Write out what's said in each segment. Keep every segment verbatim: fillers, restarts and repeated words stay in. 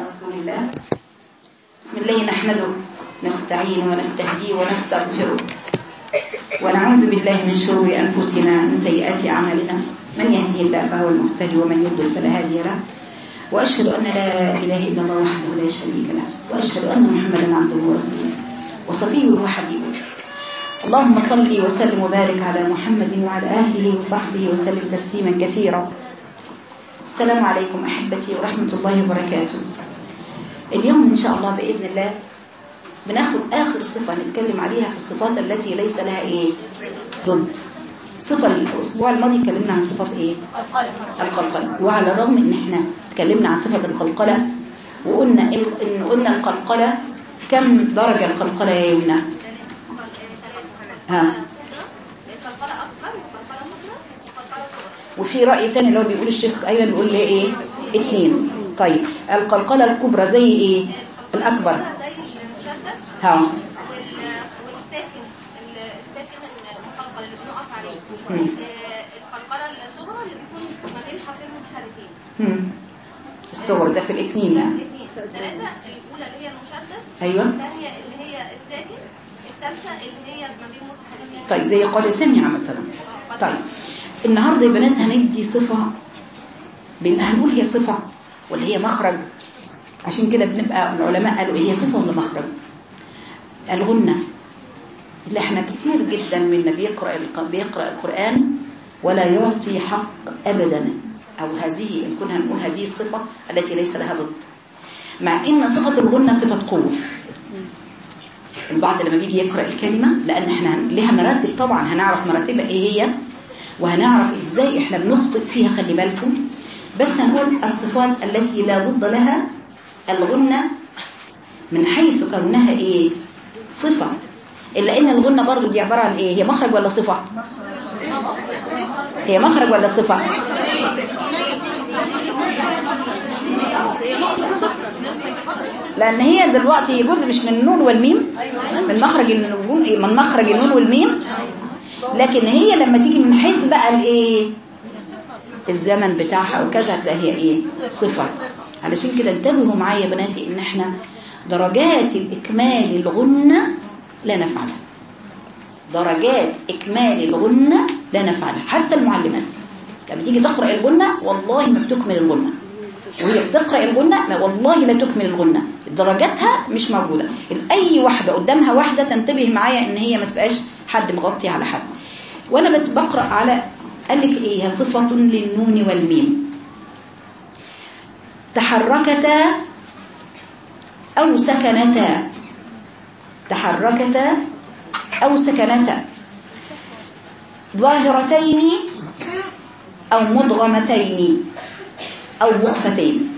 رسول الله. بسم الله نحمده نستعين ونستهديه ونستغفره ونعوذ بالله من شرور أنفسنا من سيئات أعمالنا، من يهديه الله فهو المهتدي ومن يضلل فلا هادي له، وأشهد أن لا إله إلا الله وحده لا شريك له، وأشهد أن محمدا عبده ورسوله وصفيه وحبيبه. اللهم صل وسلم وبارك على محمد وعلى آله وصحبه وسلم تسليما كثيرا. السلام عليكم أحبتي ورحمة الله وبركاته. اليوم إن شاء الله بإذن الله بناخد آخر صفة نتكلم عليها في الصفات التي ليس لها إيه ضد. صفة الأسبوع الماضي اتكلمنا عن صفات إيه القلقلة، وعلى الرغم إن إحنا اتكلمنا عن صفة القلقلة وقلنا إن قلنا القلقلة كم درجة القلقلة يا يمنى؟ ها وفي رأي تاني اللي هو بيقول الشيخ أيمن بيقول لي إيه اتنين. طيب القلقلة الكبرى زي إيه الأكبر؟ ها والساكن الساكن المقلقل اللي بنقف عليه. القلقلة الصغرى اللي بيكون ما بين حرفين متحركين. الصغر ده في الاثنين يعني. الثلاثة الأولى اللي هي المشدد، أيوة. الثانية اللي هي الساكن، الثالثة اللي هي ما بين متحركين. طيب زي قال سمع مثلا. طيب النهارده يا بنات هندي صفة، هنقول هي صفة ولا هي مخرج؟ عشان كده بنبقى العلماء قالوا هي صفة ولا مخرج؟ الغنة اللي احنا كتير جدا منا بيقرأ بيقرأ القرآن ولا يعطي حق أبدا، أو هذه إن كنا هنقول هذه الصفة التي ليس لها ضد، مع إن صفة الغنة صفة قوة. البعض لما بيجي يقرأ الكلمة، لأن احنا لها مراتب طبعا، هنعرف مراتبها إيه هي وهنعرف إزاي احنا بنخطئ فيها، خلي بالكم. بس هنقول الصفات التي لا ضد لها الغنة من حيث كونها إيه صفة، إلا إن الغنة برضو دي عبارة عن إيه؟ هي مخرج ولا صفة؟ هي مخرج ولا صفة؟ لأن هي دلوقتي جزء مش من النون والميم، من مخرج النون من مخرج النون والميم، لكن هي لما تيجي من حيث بقى الإيه الزمن بتاعها وكذا هتلاقي هي إيه صفة. علشان كده انتبهوا معايا يا بناتي إن إحنا درجات الإكمال الغنة لا نفعلها، درجات إكمال الغنة لا نفعلها. حتى المعلمات لما تيجي تقرأ الغنة والله ما بتكمل الغنة، وهي بتقرأ الغنة والله لا تكمل الغنة، درجاتها مش موجودة. أي واحدة قدامها واحدة تنتبه معايا إن هي ما تبقاش حد مغطي على حد. وأنا بقرأ على قال لك إيه هي صفة للنون والميم، تحركتا أو سكنتا، تحركتا أو سكنتا، ظاهرتين أو مضغمتين أو مخفتين،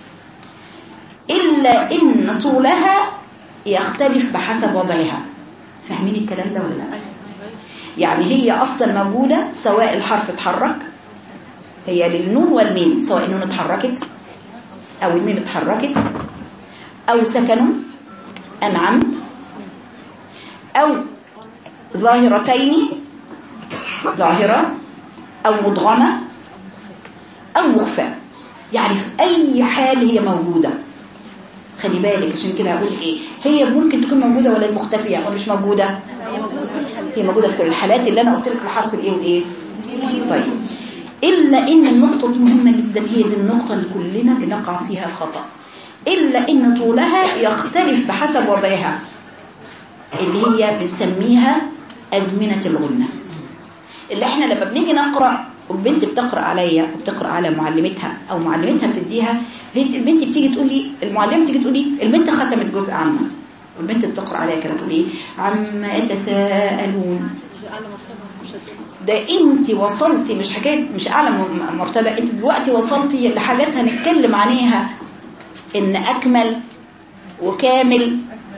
إلا إن طولها يختلف بحسب وضعها. فاهمين الكلام ده ولا لا؟ يعني هي أصلا موجودة سواء الحرف اتحرك، هي للنون والميم، سواء النون اتحركت أو الميم اتحركت أو سكنوا أنعمت أو ظاهرتين ظاهرة أو مضغمة أو مخفى، يعني في أي حال هي موجودة. خلي بالك عشان كده أقول إيه هي ممكن تكون موجودة ولا مختفية ولا مش موجودة؟ هي موجودة في كل الحالات اللي أنا قلت لك الحرف الإيه والإيه. طيب إلا إن النقطة دي مهمة جدا، هي دي النقطة اللي كلنا بنقع فيها الخطأ، إلا إن طولها يختلف بحسب وضعها اللي هي بنسميها أزمنة الغنة. اللي احنا لما بنيجي نقرأ والبنت بتقرأ عليا وبتقرأ على معلمتها أو معلمتها بتديها، البنت بتيجي تقول لي المعلمة تيجي تقول لي البنت ختمت جزء عامة، والبنت بتقرأ عليا كده تقول ايه عما يتساءلون. ده انت وصلتي مش حكاية مش أعلى مرتبة، انت دلوقتي وصلتي لحاجات هنتكلم عنيها ان أكمل وكامل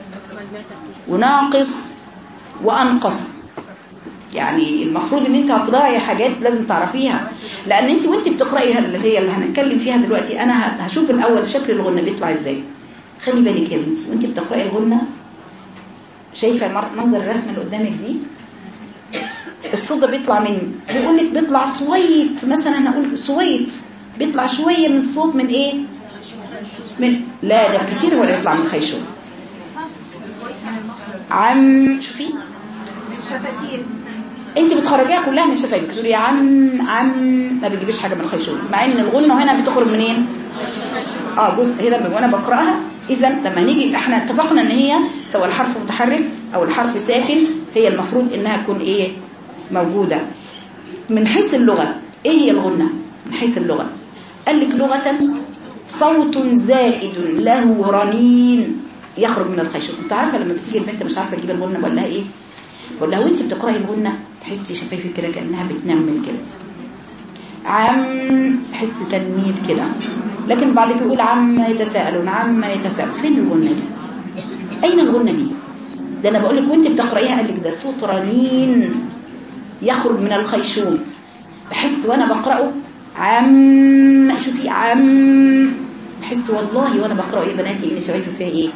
وناقص وأنقص. يعني المفروض ان انت هتراعي حاجات لازم تعرفيها، لان انت وانت بتقراي اللي هي اللي هنتكلم فيها دلوقتي انا هشوف الاول شكل الغنه بيطلع ازاي. خلي بالك يا بنتي وانت بتقراي الغنه، شايفه منظر الرسمه اللي قدامك دي، الصوت ده بيطلع من بيقول لك بيطلع صويت مثلا، انا اقول صويت بيطلع شويه من الصوت من ايه من لا ده كتير ولا يطلع من الخيشوم. عم شوفي الشفتين انت بتخرجيها كلها من شفايفك تقولي يا عم عم ما بتجيبيش حاجه من الخيشوم، مع ان الغنه هنا بتخرج منين؟ اه جزء هنا وانا بقراها. اذا لما نيجي احنا اتفقنا ان هي سواء الحرف متحرك او الحرف ساكن هي المفروض انها تكون ايه موجوده. من حيث اللغه ايه هي الغنه؟ من حيث اللغه قال لك لغه صوت زائد له رنين يخرج من الخيشوم. انت عارفه لما بتيجي البنت مش عارفه تجيب الغنه بقول لها ايه؟ بقول لها وانت بتقراي الغنه تحسي شفايفك كده كانها بتنمل كده، عم حس تنميل كده، لكن بعد كده يقول عما يتساءلون عما يتساءلون. فين الغنه دي؟ اين الغنه دي؟ ده انا بقول لك وانت بتقرايها قال لك ده صوت رنين يخرج من الخيشوم. بحس وانا بقراه عم شوفي عم بحس والله وانا بقراه ايه بناتي ان شفايفي فيها ايه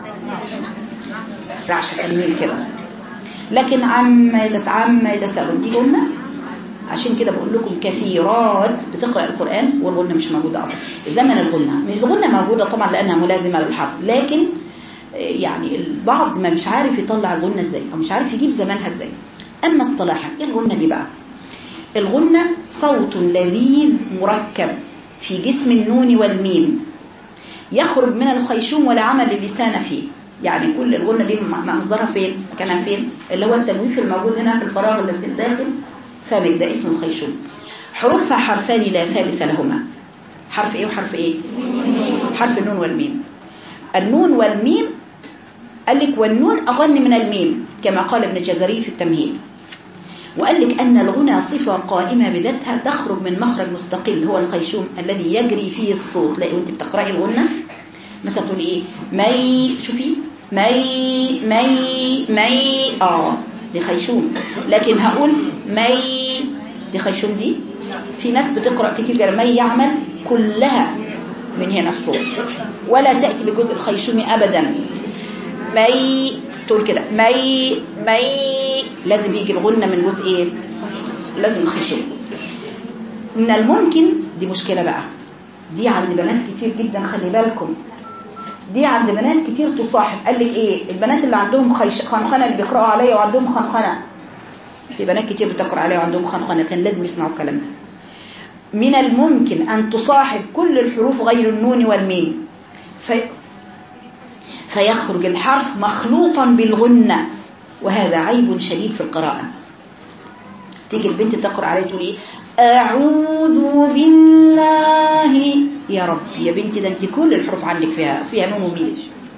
رعشه تنميل كده. لكن عما يتساءلون يتساءلون دي غنه. عشان كده بقول لكم كثيرات بتقرأ القرآن والغنة مش موجودة أصلا. زمن الغنة مش الغنة موجودة طبعا لأنها ملازمة للحرف، لكن يعني البعض ما مش عارف يطلع الغنة ازاي أو مش عارف يجيب زمانها ازاي. أما اصطلاحا ايه الغنة دي بقى؟ الغنة صوت لذيذ مركب في جسم النون والميم يخرج من الخيشوم ولا عمل اللسان فيه. يعني كل الغنة دي مصدرها فين؟ مكانها فين؟ اللي هو التنويف الموجود هنا في الفراغ اللي في الداخل فمك ده اسمه الخيشوم. حروفها حرفان لا ثالث لهما. حرف ايه وحرف ايه؟ حرف النون والميم. النون والميم قال لك والنون أغن من الميم كما قال ابن الجزري في التمهيد. وقال لك أن الغنى صفة قائمة بذاتها تخرج من مخرج مستقل هو الخيشوم الذي يجري فيه الصوت. لا وانت بتقرأي الغنى مثلا تقولي ايه مي شوفي مي مي مي اه دي خيشوم. لكن هقول مي دي خيشوم دي في ناس بتقرأ كتير كده مي يعمل كلها من هنا الصوت ولا تأتي بجزء الخيشومي أبدا. مي تقول كده مي مي لازم يجي الغنة من جزء ايه؟ لازم الخيشوم. من الممكن دي مشكلة بقى دي عند بنات كتير جدا خلي بالكم دي عند بنات كتير تصاحب. قال لك ايه البنات اللي عندهم خيش خنخنه اللي بيقراوا عليا وعندهم خنخنه في بنات كتير بتقرا عليا وعندهم خنخنه كان لازم يسمعوا الكلام ده. من الممكن ان تصاحب كل الحروف غير النون والميم في فيخرج الحرف مخلوطا بالغنه وهذا عيب شديد في القراءه. تيجي البنت تقرا عليا تقول ايه أعوذ بالله يا رب يا بنتي ده انت كل الحروف عندك فيها فيها نون وميم.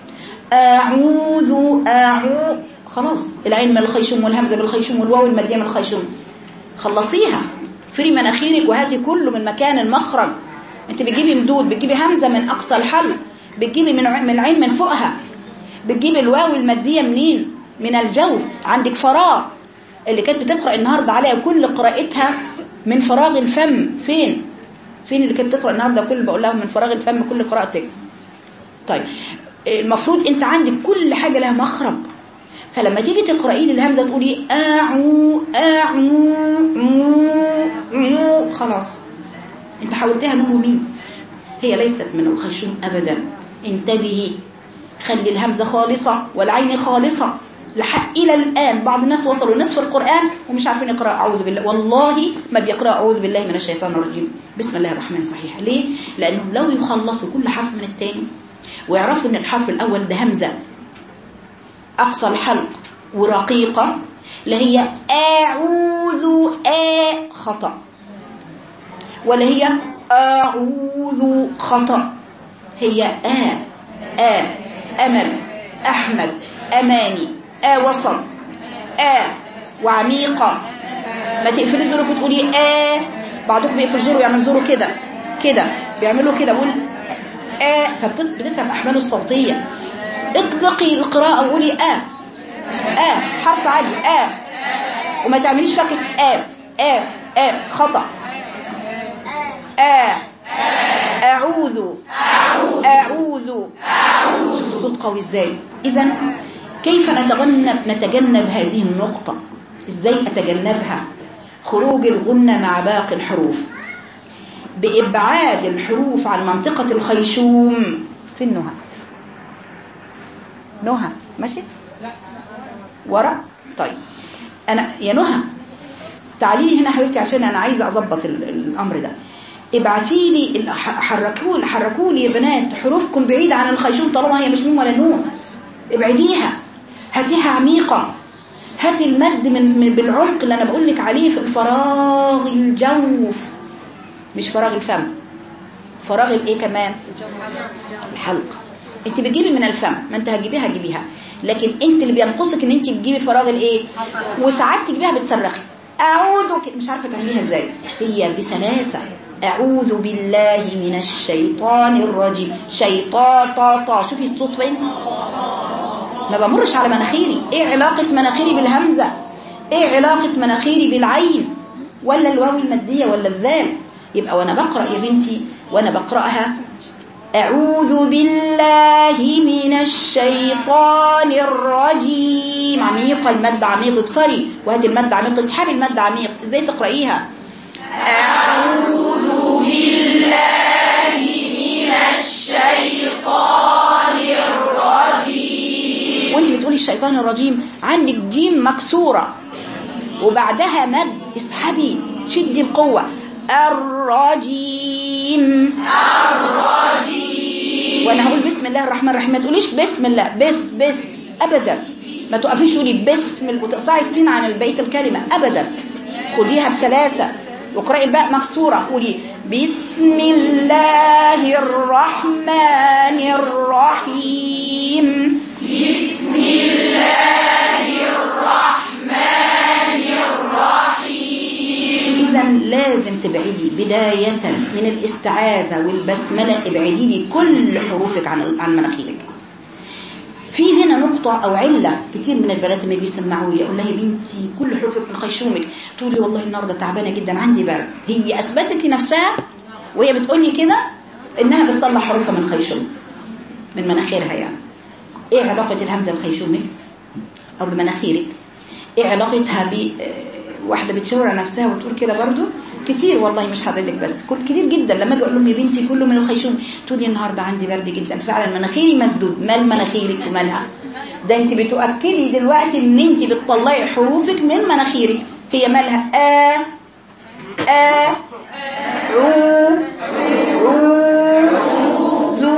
أعوذ أعوذ خلاص العين من الخيشوم والهمزة بالخيشوم والواو المادية من الخيشوم خلصيها فري مناخيرك وهاتي كله من مكان المخرج. انت بتجيبي مدود بتجيبي همزة من أقصى الحلق بتجيبي من من العين من فوقها بتجيبي الواو المادية منين من الجوف عندك فراغ. اللي كانت بتقرأ النهاردة عليها كل قراءتها من فراغ الفم فين فين اللي كانت تقرأ النهارده كل بقول لها من فراغ الفم كل قراءتك. طيب المفروض انت عندك كل حاجة لها مخرج فلما تيجي تقرأي لي الهمزة تقولي اعو اعو مو خلاص انت حولتها نون وميم هي ليست من الخيشوم ابدا. انتبهي خلي الهمزة خالصة والعين خالصة. لحق إلى الآن بعض الناس وصلوا نصف القرآن ومش عارفين يقرأ أعوذ بالله والله ما بيقرأ أعوذ بالله من الشيطان الرجيم بسم الله الرحمن الرحيم. ليه؟ لأنهم لو يخلصوا كل حرف من التاني ويعرفوا أن الحرف الأول ده همزة أقصى الحلق ورقيقة لا هي أعوذ آ خطأ ولا هي أعوذ خطأ هي آ آ أمل أحمد أماني آ وسط آ وعميقة. ما تقفلي زوره وتقولي آ بعضكم بيقفل زوره يعمل زوره كده كده بيعملوا كده بقول آ فبتتعب أحماله الصوتية. اطلقي القراءة وقولي آ آ حرف عالي آ وما تعمليش فكرة آ آ آ خطأ. آ أعوذ أعوذ شوف الصوت قوي ازاي. إذن كيف نتجنب نتجنب هذه النقطة؟ ازاي اتجنبها؟ خروج الغنة مع باقي الحروف بإبعاد الحروف عن منطقة الخيشوم فين نهى؟ نهى ماشي ورا. طيب انا يا نهى تعالي لي هنا حبيبتي عشان انا عايزه اظبط الامر ده. ابعتي لي حركوا لي حركوا لي يا بنات حروفكم بعيده عن الخيشوم طالما هي مش ميم ولا نون. ابعديها هاتيها عميقه. هاتي المد من, من بالعمق اللي انا بقول لك عليه في الفراغ الجوف مش فراغ الفم. فراغ الايه كمان؟ الحلق. انت بتجيبي من الفم ما انت هتجيبيها هتجيبيها لكن انت اللي بينقصك ان انت بتجيبي فراغ الايه وساعات تجيبيها بتصرخي. اعوذ مش عارفه تعمليها ازاي. هي بسلاسه اعوذ بالله من الشيطان الرجيم. شيطان طا طا شوفي الصوت فين ما بمرش على مناخيري. ايه علاقه مناخيري بالهمزه؟ ايه علاقه مناخيري بالعين ولا الواو الماديه ولا الذال؟ يبقى وانا بقرا يا بنتي وانا بقراها أعوذ بالله من الشيطان الرجيم. عميقة المد عميق اكسري وهاتي المد عميق اسحبي المد عميق. ازاي تقرأيها؟ أعوذ بالله من الشيطان الرجيم. وانت بتقولي الشيطان الرجيم عندك جيم مكسورة وبعدها مد اسحبي شدي بقوة. الرجيم الرجيم. وانا هقول بسم الله الرحمن الرحيم ما تقوليش بسم الله بس بس ابدا. ما توقفيش تقولي بسم وتقطعي السين عن بقيه الكلمه ابدا. خديها بسلاسه واقراي الباء مكسوره. قولي بسم الله الرحمن الرحيم. بسم الله الرحمن الرحيم. إذا لازم تبعدي بداية من الاستعاذة والبسملة. ابعدي لي كل حروفك عن عن مناخيرك. في هنا نقطة أو علة كتير من البنات لما بيسمعوا لي أقول لها يا بنتي كل حروفك من خيشومك. تقول لي والله النهارده تعبانة جدا عندي برد. هي أثبتت لنفسها وهي بتقول لي كده إنها بتطلع حروفها من خيشوم من مناخيرها. يعني إيه علاقة الهمزة بخيشومك أو بمناخيرك؟ إيه علاقتها ب واحدة بتشاور على نفسها وتقول كده برضو كتير والله مش حضرتك بس كل كتير جدا. لما اجي اقول لهم يا بنتي كله من الخيشوم تقول لي النهارده عندي برد جدا. فعلا مناخيري مسدود. مال مناخيرك ومالها؟ ده انت بتؤكدي دلوقتي ان انت بتطلعي حروفك من مناخيرك. هي مالها؟ ا ا عو عو ذو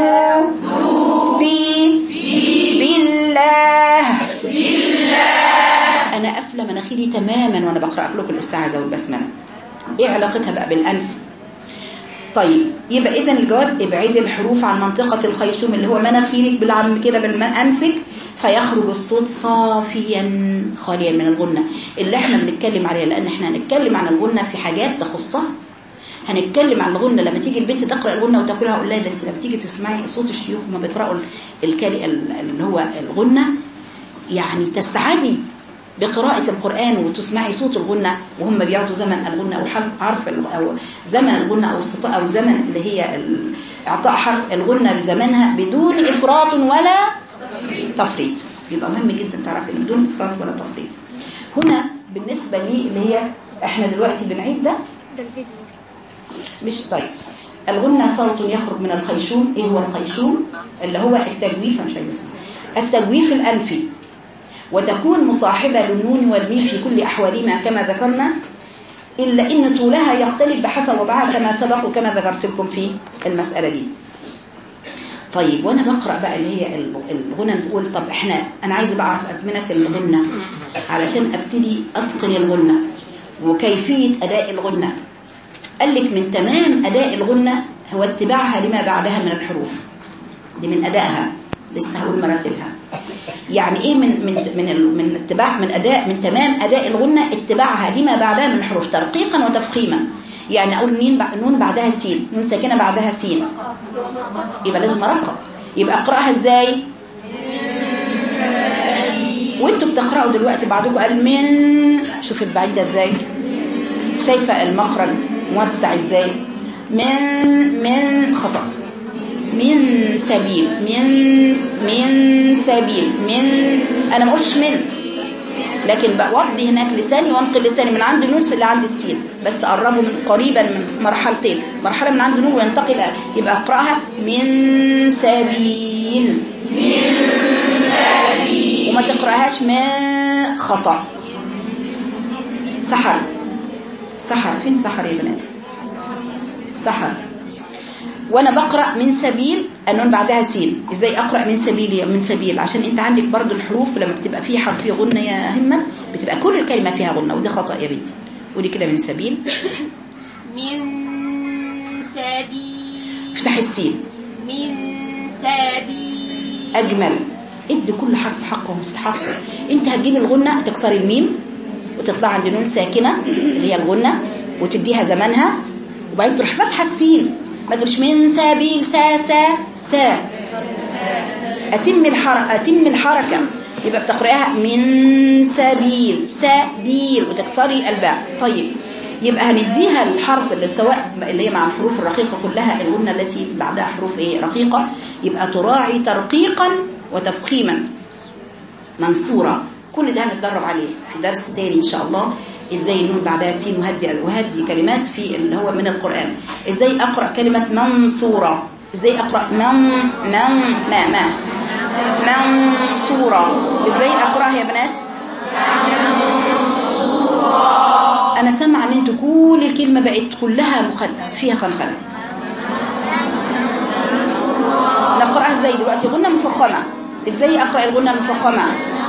بي بالله بالله. انا قافله مناخيري تماما وانا بقرا لكم الاستعاذه والبسمله. ايه علاقتها بقى بالانف؟ طيب يبقى اذا الجواب ابعدي الحروف عن منطقه الخيشوم اللي هو مناخيرك بالعم كده بالانفك فيخرج الصوت صافيا خاليا من الغنه اللي احنا بنتكلم عليها. لان احنا هنتكلم عن الغنه في حاجات تخصها. هنتكلم عن الغنه لما تيجي البنت تقرا الغنه وتاكلها اقول لها ده انت لما تيجي تسمعي صوت الشيوخ وما بيقراوا الكلمه اللي هو الغنه يعني تسعدي بقراءة القرآن وتسمعي صوت الغنة وهم بيعطوا زمن الغنة أو حرف أو زمن الغنة أو السطاء أو زمن اللي هي إعطاء حرف الغنة بزمنها بدون إفراط ولا تفريط. يبقى مهم جدا تعرفي إن بدون إفراط ولا تفريط. هنا بالنسبة لي اللي هي إحنا دلوقتي بنعيد ده مش طيب. الغنة صوت يخرج من الخيشوم. إيه هو الخيشوم؟ اللي هو التجويف. مش عايزة اسمه التجويف الأنفي وتكون مصاحبة للنون والميم في كل أحوالهما كما ذكرنا إلا إن طولها يختلف بحسب وضعها كما سبق وكما ذكرت لكم في المسألة دي. طيب وأنا بقرأ بقى اللي هي الغنى نقول طب إحنا أنا عايزة بقى أعرف أزمنة الغنى علشان أبتدي أتقن الغنى وكيفية أداء الغنى. قال لك من تمام أداء الغنى هو اتباعها لما بعدها من الحروف. دي من أدائها لسه هقول مراتبها. يعني ايه من من من من اتباع من اداء من تمام اداء الغنه اتباعها لما بعدها من الحروف ترقيقا وتفخيما. يعني اقول نين نون بعدها سين نون ساكنه بعدها سين يبقى لازم ارقق. يبقى اقراها ازاي؟ وانتوا بتقراوا دلوقتي بعضكم قال من شوف البعيده ازاي شايفه المخرج موسع ازاي. من من خطأ من سبيل من من سبيل من. انا ما قلتش من لكن بوضي هناك لساني وانقل لساني من عند النون اللي عند السين، بس قربوا من قريبا من مرحلتين، مرحله من عند النون وينتقل يبقى اقراها من سبيل من سبيل، وما تقراهاش ما خطا. سحر سحر فين سحر يا بنات؟ سحر. وانا بقرا من سبيل النون بعدها سين، ازاي اقرا من سبيل من سبيل؟ عشان انت عندك برضو الحروف لما بتبقى فيه حرف فيه غنه يا همه بتبقى كل الكلمه فيها غنه، وده خطا يا بنتي. قولي كده من سبيل من سبيل، افتحي السين من سبيل. اجمل، ادي كل حرف حقه ومستحقه. انت هتجيبي الغنه تكسري الميم وتطلع عند نون ساكنه اللي هي الغنه وتديها زمانها، وبعدين تروح فاتحه السين، ما تقولش من سبيل سا سا سا، اتم الحركه اتم الحركه يبقى بتقراها من سبيل سبيل وتكسري الباء. طيب يبقى هنديها الحرف اللي سواء اللي هي مع الحروف الرقيقه كلها الغنه التي بعدها حروف ايه رقيقه، يبقى تراعي ترقيقا وتفخيما منصوره. كل ده هنتدرب عليه في درس تاني ان شاء الله، ازاي النون بعدها سين وهدي وهدي كلمات في اللي هو من القرآن. ازاي اقرأ كلمة منصورة، ازاي اقرأ من من ما ما منصورة، ازاي اقرأها يا بنات؟ انا سامعه ان انتوا كل الكلمة بقت كلها مخل فيها خلخلة. نقرأها ازاي دلوقتي؟ غنة مفخمة، ازاي اقرأ الغنة المفخمة؟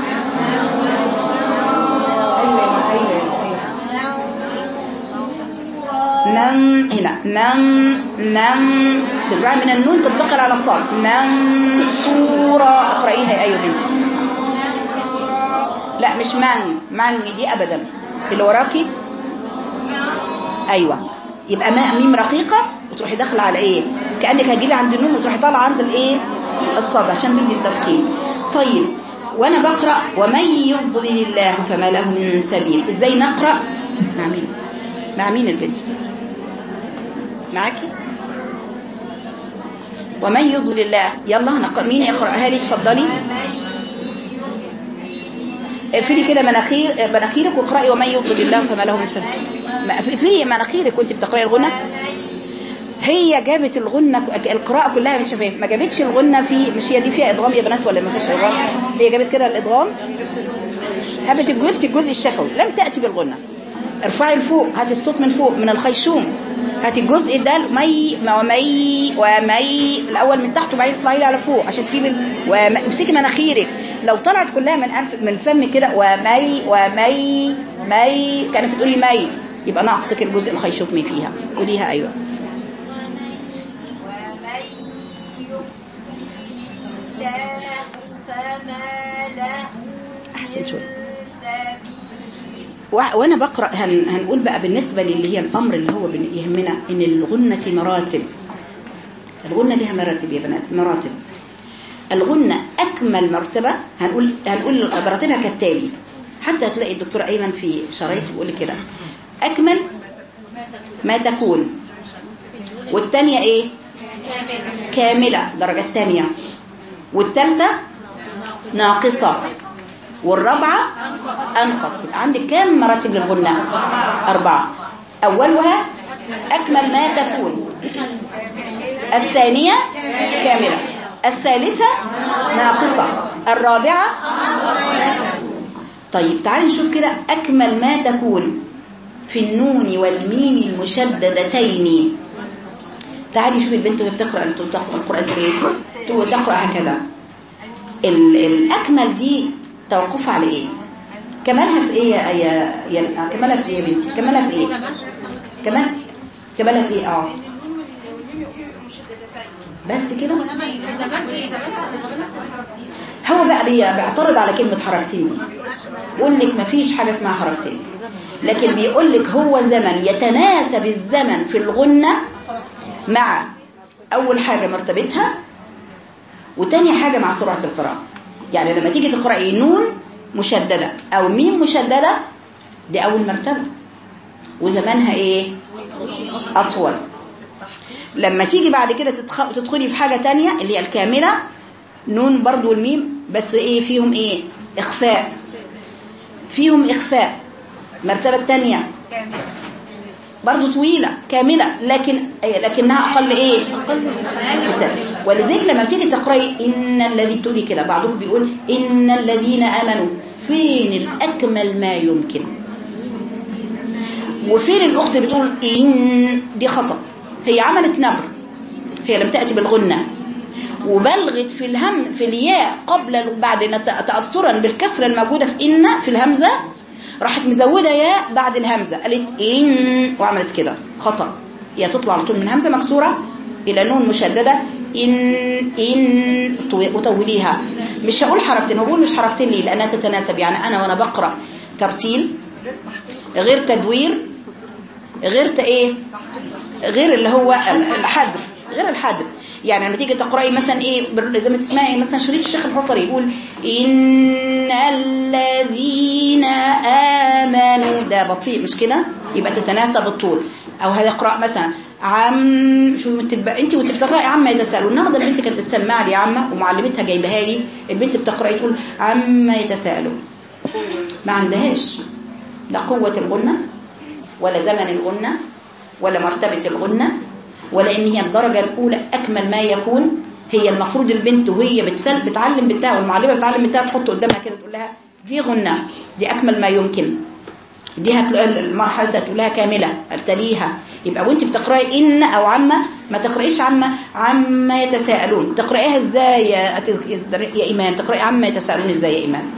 من هنا من من ترجع من النون تنتقل على الصاد، منصورة. اقرأيها ايوه بنتي. لا مش من من دي ابدا، اللي وراكي ايوه. يبقى ما ميم رقيقة وتروحي داخله على ايه كأنك هتجيبي عند النون وتروحي طالعه عند الايه الصاد عشان تدي التفخيم. طيب وانا بقرأ ومن يضلل الله فما له من سبيل، ازاي نقرأ؟ مع مين مع مين البنت معاكي؟ ومن يضلل الله، يلا نقرأ. مين يقرأها لي؟ اتفضلي اقفلي كده مناخير مناخيرك واقرأي ومن يضلل الله فما له من سبيل. اقفلي مناخيرك وانت بتقرأي الغنى. هي جابت الغنى القراءة كلها من شفايف، ما جابتش الغنى في مش هي دي فيها ادغام يا بنات ولا ما فيش ادغام؟ هي جابت كده الادغام، هبت جبت الجزء الشفوي، لم تأتي بالغنى. ارفعي لفوق، هاتي الصوت من فوق من الخيشوم، هاتي الجزء ده مي ومي ومي الاول من تحت وبعدين تطلعي لي على فوق عشان تجيبي امسكي مناخيرك. لو طلعت كلها من انف من فم كده ومي ومي مي كانت بتقولي مي، يبقى ناقصك الجزء الخيشومي فيها. قوليها ايوه. احسن شويه. وانا بقرأ هن هنقول بقى بالنسبة للي هي الامر اللي هو يهمنا ان الغنة مراتب. الغنة لها مراتب يا بنات، مراتب. الغنة اكمل مرتبة هنقول هنقول مراتبها كالتالي، حتى هتلاقي الدكتور ايمن في شرايط بيقول كده: اكمل ما تكون، والثانيه ايه؟ كاملة درجة الثانية، والثالثة ناقصة، والرابعة أنقص. يبقى عندك كام مراتب للغنة؟ أربعة. أولها أكمل ما تكون، الثانية كاملة، الثالثة ناقصة، الرابعة. طيب تعالي نشوف كده أكمل ما تكون في النون والميم المشددتين. تعالي شوفي البنت وهي بتقرأ القرآن الكريم تقرأ هكذا. الأكمل دي توقف على ايه؟ كمالها في ايه يا يا, يا كمالها في ايه يا بنتي؟ كمالها في ايه؟ كمال كمالها في ايه؟ اه بس كده. هو بقى بيعترض على كلمة حركتين دي، يقول لك ما فيش حاجة اسمها حركتين، لكن بيقول لك هو زمن يتناسب الزمن في الغنة مع اول حاجة مرتبتها، وتاني حاجة مع سرعة القراءة. يعني لما تيجي تقرأي نون مشددة أو ميم مشددة دي أول مرتبة وزمانها إيه؟ أطول. لما تيجي بعد كده تدخ... تدخلي في حاجة تانية اللي هي الكاملة، نون برضو والميم بس إيه فيهم إيه؟ إخفاء. فيهم إخفاء. المرتبة الثانية برضو طويلة كاملة لكن لكنها أقل إيه؟ أقل. ولذلك لما تيجي تقرأي إن الذي بتقولي كده، بعضهم بيقول إن الذين آمنوا، فين الأكمل ما يمكن؟ وفين الأخت بتقول إن؟ دي خطأ. هي عملت نبر، هي لم تأتي بالغنة وبلغت في الهم في الياء قبل بعد تأثرا بالكسرة الموجودة في إن في الهمزة، راحت مزودة ياء بعد الهمزة قالت إن وعملت كده خطأ. هي تطلع على طول من همزة مكسورة إلى نون مشددة إن إن وطوليها. مش هقول حركتين، هقول مش حركتين ليه؟ لأنها تتناسب. يعني أنا وأنا بقرأ ترتيل غير تدوير غير إيه غير اللي هو الحدر غير الحدر. يعني لما تيجي تقرأي مثلا ايه زي ما تسمعي مثلا شريط الشيخ الحصري يقول ان الذين امنوا، ده بطيء مش كده؟ يبقى تتناسب الطول. او هتقرأ مثلا عم شو انت انت وانت بتقراي عما يتساءلون. النهارده البنت كانت بتسمع لي عما ومعلمتها جايبها لي، البنت بتقراي تقول عما يتساءلون، ما عندهاش لا قوة الغنة ولا زمن الغنة ولا مرتبة الغنة، ولا ان هي الدرجة الاولى اكمل ما يكون. هي المفروض البنت وهي بتسل بتعلم بنتها والمعلمة بتعلم بنتها تحط قدامها كده تقول لها دي غنة، دي اكمل ما يمكن، دي هتلاقي المرحلة تقول لها كاملة ارتليها. يبقى وانت بتقراي ان او عما ما تقرايش عما عما يتساءلون. تقرايها ازاي يا يا ايمان؟ تقراي عما يتساءلون ازاي يا ايمان؟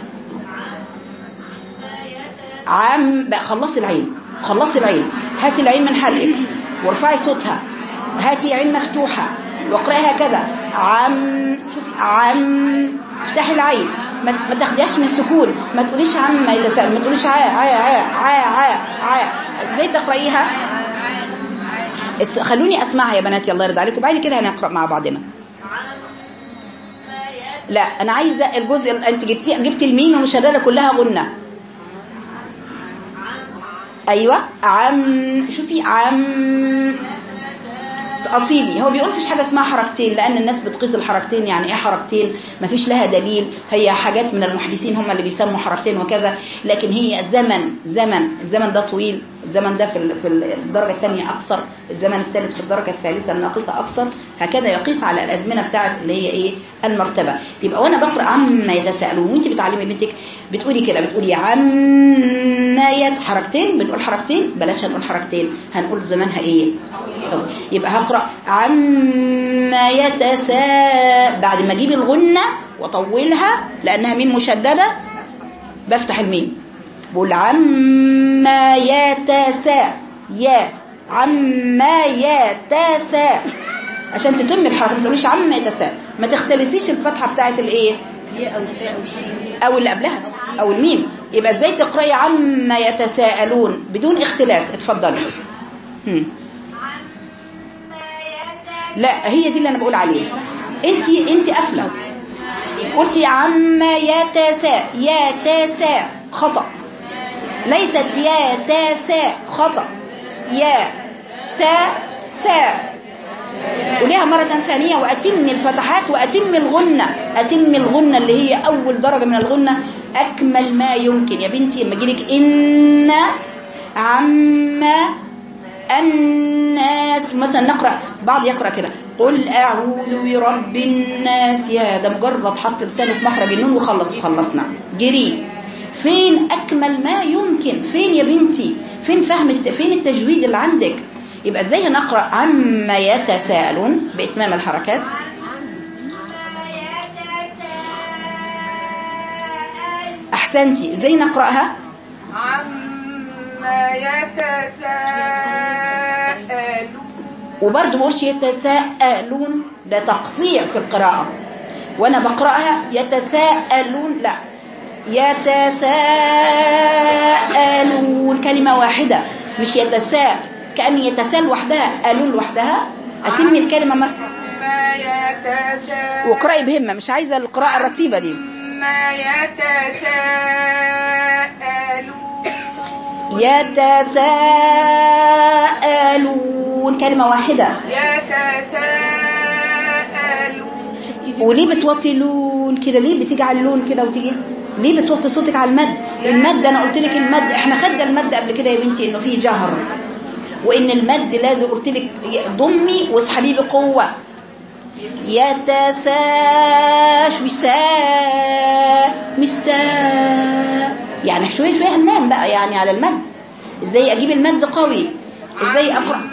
عم بقى خلصي العين، خلصي العين، هاتي العين من حلقك وارفعي صوتها، هاتي عين مفتوحة واقرأها كذا عم. شوفي عم، افتحي العين، ما تاخديهاش من سكون، ما تقوليش عم ما يتساءل، ما تقوليش عا عا عا عا عا. ازاي تقرأيها؟ خلوني اسمعها يا بناتي الله يرضى عليكم، وبعد كده هنقرأ مع بعضنا. لا انا عايزه الجزء انت جبتي جبتي الميم المشدده كلها غنه. ايوه عم، شوفي عم أطيلي. هو بيقول فيش حاجة اسمها حركتين، لأن الناس بتقيس الحركتين. يعني إيه حركتين؟ ما فيش لها دليل، هي حاجات من المحدثين هم اللي بيسموا حركتين وكذا. لكن هي زمن زمن الزمن ده طويل، الزمن ده في في الدرجة الثانية أقصر، الزمن الثالث في الدرجة الثالثة الناقصة أقصر، هكذا يقيس على الأزمنة بتاعت اللي هي إيه المرتبة. يبقى وأنا بقرأ عما يتساءلون وأنت بتعلمي بنتك بتقولي كده، بتقولي عما يت حركتين، بنقول حركتين، بلاش هنقول حركتين، هنقول زمانها إيه. طب يبقى هقرأ عما يتساءل، بعد ما اجيب الغنة واطولها لانها ميم مشددة بفتح الميم بقول عما يتساءل، يا عما يتساءل عشان تتم الحركة. ما تقوليش عما يتساءل، ما تختلسيش الفتحة بتاعت الايه او اللي قبلها او الميم. يبقى ازاي تقرأي عما يتساءلون بدون اختلاس؟ اتفضلي. هم. لا هي دي اللي انا بقول عليه. انت انت قافله قلتي عما يتساء، يتساء خطأ، ليست يتساء خطأ، يتساء. قوليها مرة ثانية وأتم الفتحات وأتم الغنة، أتم الغنة اللي هي أول درجة من الغنة أكمل ما يمكن. يا بنتي لما أجيلك إن عما الناس مثلا نقرأ، بعض يقرأ كده قل أعوذ برب الناس، يا ده مجرد حط لسانه في مخرج النون وخلص وخلصنا جري. فين أكمل ما يمكن؟ فين يا بنتي؟ فين فهم الت... فين التجويد اللي عندك؟ يبقى ازاي هنقرأ عما يتساءلون بإتمام الحركات؟ أحسنتي. ازاي نقرأها؟ عما يتساءلون. وبرضه بقولش يتساءلون، لا تقطيع في القراءة. وانا بقرأها يتساءلون، لا يتساءلون كلمة واحدة، مش يتساءل كأن يتساءل وحدها، ألون لوحدها. أتم الكلمة مر... وقرأي بهمة، مش عايزة القراءة الرتيبة دي. ما يتساءلون، يتساءلون كلمة واحدة. يتساءلون. وليه بتوطي لون كده؟ ليه بتيجي على اللون كده وتيجي؟ ليه بتوطي صوتك على المد؟ المد انا قلت لك المد، احنا خدنا المد قبل كده يا بنتي انه فيه جهر، وان المد لازم قلت لك ضمي واسحبيه بقوه. يتساش مش سا مش سا يعني شويه شويه هننام بقى يعني على المد. ازاي اجيب المد قوي؟ ازاي اقرا؟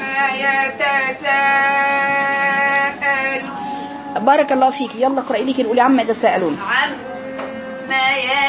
يتساءلون. بارك الله فيك. يلا اقراي لي كده، قولي عما يتساءلون. عما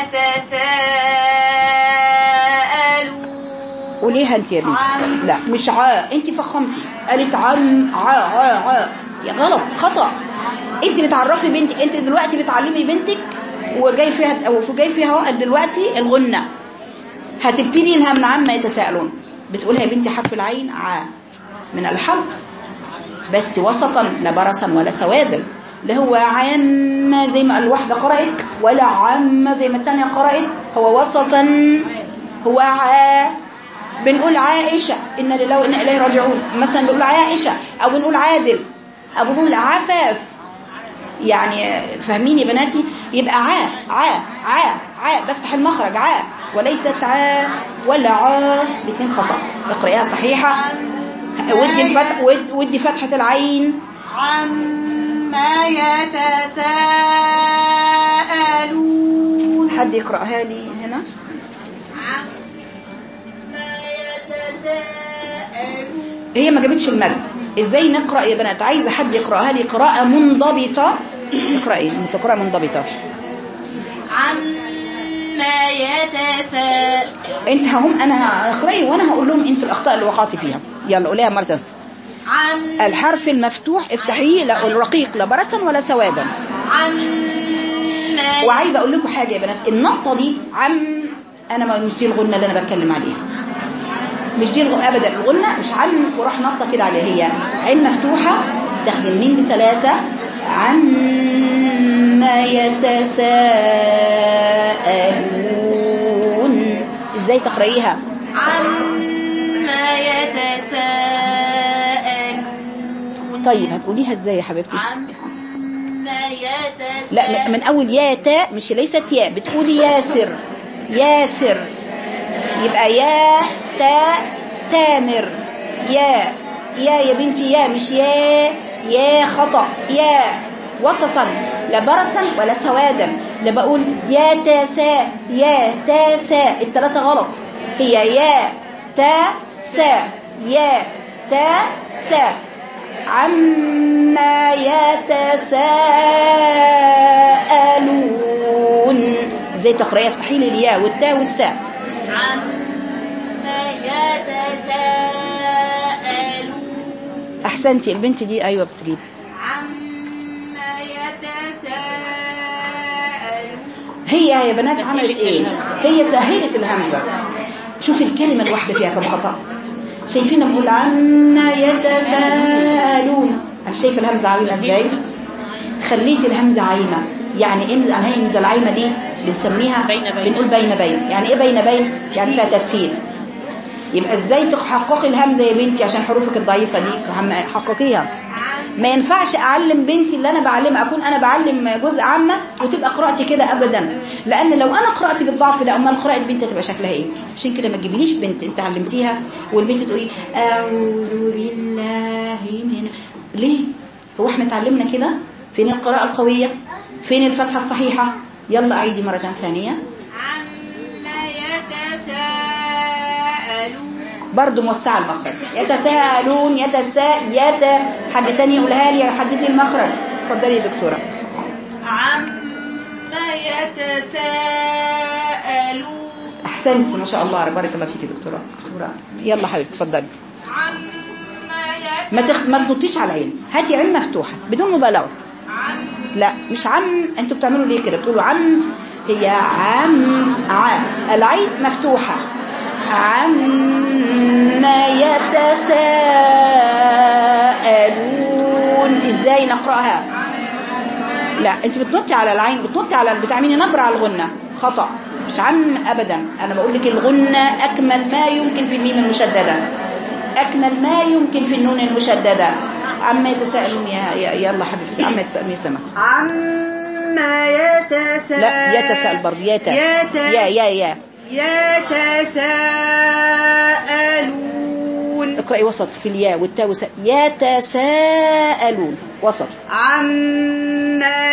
يتساءلون. قوليها انت يا بنتي. لا مش عا، انت فخمتي قالت عم عا عا عا، يا غلط خطأ. انت بتعرفي بنتك، انت دلوقتي بتعلمي بنتك وجاي فيها او جاي فيها دلوقتي الغنة، هتبتدي انها من عما يتساءلون. بتقولها يا بنتي حرف العين عا من الحلق بس وسطا لا برصا ولا سوادا، لا هو عام زي ما الواحدة قرأت ولا عام زي ما الثانية قرأت، هو وسطا هو عا. بنقول عائشة إن لله وإنا إليه راجعون مثلا، بنقول عائشة أو بنقول عادل أو بنقول عفاف، يعني فاهمين يا بناتي؟ يبقى عا عا عا عا بفتح المخرج عا وليست عا ولا عا، الاثنين خطأ. اقرأيها صحيحة. ودي الفتح ودي فتحة العين. عما يتساءلون. حد يقرأها لي هنا. هي ما جابتش المد، ازاي نقرأ يا بنات؟ عايزة حد يقرأها لي قراءة منضبطة. اقرأي انت قراءة منضبطة. عما يتساءلون. انت هم انا اقرأي وانا هقول لهم انتوا الاخطاء اللي وقعتي فيها. يلا قوليها مرة ثانية. الحرف المفتوح افتحيه، لا الرقيق لا برسا ولا سوادا. عما. وعايزة اقول لكم حاجة يا بنات، النقطة دي عم انا مش دي الغنة اللي انا بتكلم عليها، مش دي الغنة ابدا. الغنة مش عم وراح نطة كده عليها، هي عين مفتوحة تاخد الميم بسلاسة. عما يتساءلون. ازاي تقرأيها؟ عما يتساءلون. طيب هتقوليها ازاي يا حبيبتي؟ عما يتساءلون. لا من اول يا تاء، مش ليست يا، بتقولي ياسر ياسر، يبقى يا تاء تامر. يا يا يا بنتي يا مش يا يا خطأ. يا وسطا لا برصا ولا سوادا. لا بقول يا تاسا يا تاسا، الثلاثة غلط. هي يا تاسا يا تاسا. عما يتساءلون. ازاي تقرأيها؟ افتحي لي الياء والتاء والساء. عما يتساءلون. احسنتي البنت دي. ايوه بتجيب. عما يتساءلون. هي يا بنات عملت ايه؟ هي سهلت الهمزه. شوفي الكلمه الواحده فيها كم خطا. شايفين بقول عما يتساءلون، انا شايفه الهمزه عايمه ازاي؟ خليتي الهمزه عايمه. يعني ايه الهمزه العايمه دي؟ بنسميها بنقول بين بين. يعني ايه بين بين؟ يعني فيها تسهيل. يبقى ازاي تحققي الهمزه يا بنتي عشان حروفك الضعيفه دي؟ حققيها. ما ينفعش اعلم بنتي اللي انا بعلمها اكون انا بعلم جزء عامه وتبقى قراءتي كده ابدا، لان لو انا قراءتي بالضعف ده امال قراءه بنت تبقى شكلها ايه؟ عشان كده ما تجيبيليش بنت انت علمتيها والبنت تقولي اعوذ بالله من. ليه؟ هو احنا اتعلمنا كده؟ فين القراءه القويه؟ فين الفتحه الصحيحه؟ يلا اعيدي مره ثانيه. عما يتساءلون. برضو موسعه المخرج. يتساءلون يتساء يت. حد تاني يقولها لي، حدد لي المخرج. اتفضلي يا دكتوره. عما يتساءلون. احسنتي ما شاء الله، بارك الله فيكي دكتوره. دكتوره يلا حبيبتي اتفضلي. عما ما تخ... ما تنطيش على العين، هاتي عين مفتوحه بدون مبالغه. لا مش عم، انتوا بتعملوا ليه كده؟ بتقولوا عم، هي عم ع العين مفتوحه. عما يتساءلون. ازاي نقراها؟ لا انت بتنطي على العين، بتنطي على بتعملي نبره على الغنه، خطا. مش عم ابدا. انا بقول لك الغنه اكمل ما يمكن في الميم المشدده، اكمل ما يمكن في النون المشدده. عما يتساءلون. يا يلا حبيبتي. عما يتساءلون يا سما. عما عما يتساءل لا يتساءل برضه يتا يت... يا يا يا يتساءلون. اقرأي وسط في الياء والتاء وس... يتساءلون وسط. عما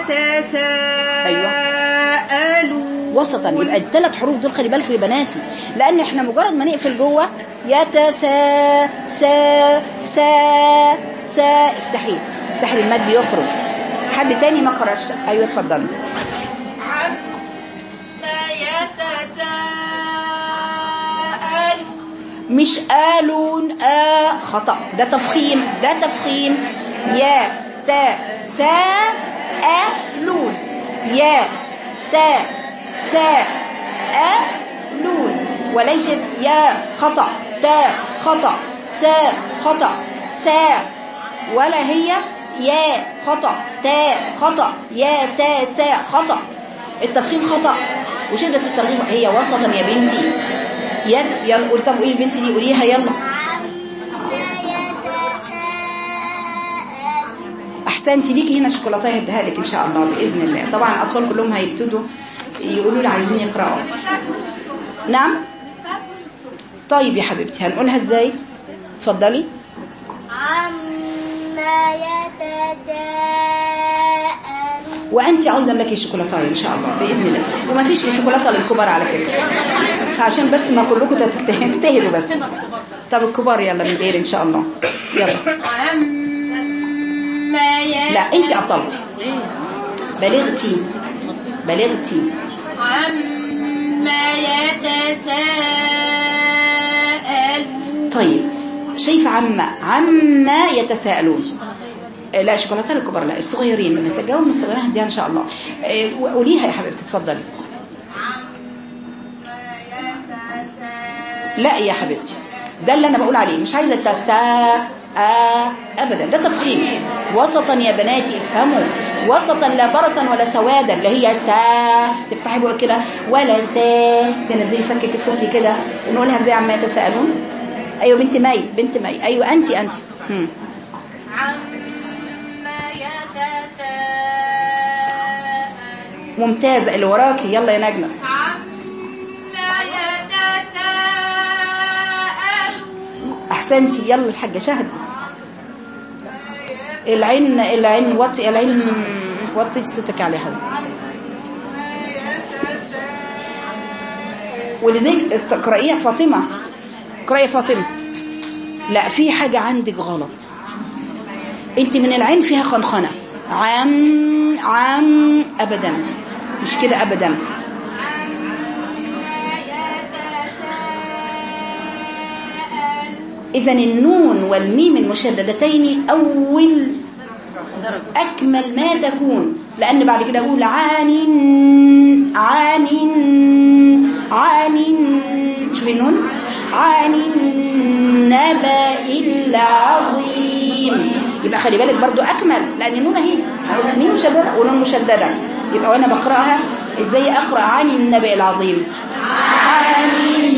يتساءلون وسطا. يبقى الثلاث حروف دول خلي بالكم يا بناتي، لان احنا مجرد ما نقفل جوه يتسا سا سا سا افتحي افتحي المد يخرج. حد تاني ما قرأش؟ ايوه اتفضلي. عما يتساءلون. مش آلون آ خطأ، ده تفخيم ده تفخيم. يا تا سا آلون يا تا سا آلون وليست يا خطأ تا خطأ سا خطأ سا، ولا هي يا خطأ تا خطأ يا تا سا خطأ. التفخيم خطأ وشدة الترغيب. هي وسطا يا بنتي. يد يلا قلت طب قولي البنت دي قوليها يلا. احسنتي ليكي. هنا شوكولاته هديها لك ان شاء الله باذن الله. طبعا الاطفال كلهم هيبتدوا يقولوا لي عايزين يقراوا. نعم طيب يا حبيبتي هنقولها ازاي؟ اتفضلي. عما يتساءلون. وانت ايضا لك شوكولاته ان شاء الله باذن الله. وما فيش شوكولاته للكبار على فكره، عشان بس ما كلكم تجتهدوا بس. طب الكبار يلا من غير ان شاء الله يلا. لا انت عطلتي بلغتي بلغتي. عما يتساءلون. طيب شايفه عما عما يتساءلون. لا شوكولاته للكبار لا، الصغيرين نتجاوب من الصغيرين هديها ان شاء الله. قوليها يا حبيبتي اتفضلي. لا يا حبيبتي ده اللي انا بقول عليه، مش عايزه تساء ابدا، ده تفخيم. وسطا يا بناتي افهموا، وسطا لا برصا ولا سوادا. اللي هي سا تفتحي بقى كده ولا سا تنزلي فكك السفلي كده ونقولها ازاي عما يتساءلون. ايوه بنت مي بنت مي ايوه انت انت هم. ممتازة. اللي وراكي يلا يا نجمة. عما يتساءلون. احسنتي يلا الحاجة شهد. العين العين وطي العين وطي صوتك عليها. ولذلك تقرأيها فاطمة. اقرأي فاطمة. لا في حاجة عندك غلط، انت من العين فيها خنخنة. عم عم ابدا مش كده ابدا. اذا النون والميم المشددتين اول اكمل ما تكون، لان بعد كده اقول عان عان عان شوفي النون عن النبأ العظيم. يبقى خلي بالك برضو اكمل، لان النون اهي ميم مشدده ونون مشدده. يبقى وانا بقراها ازاي اقرا عن النبأ العظيم؟ عن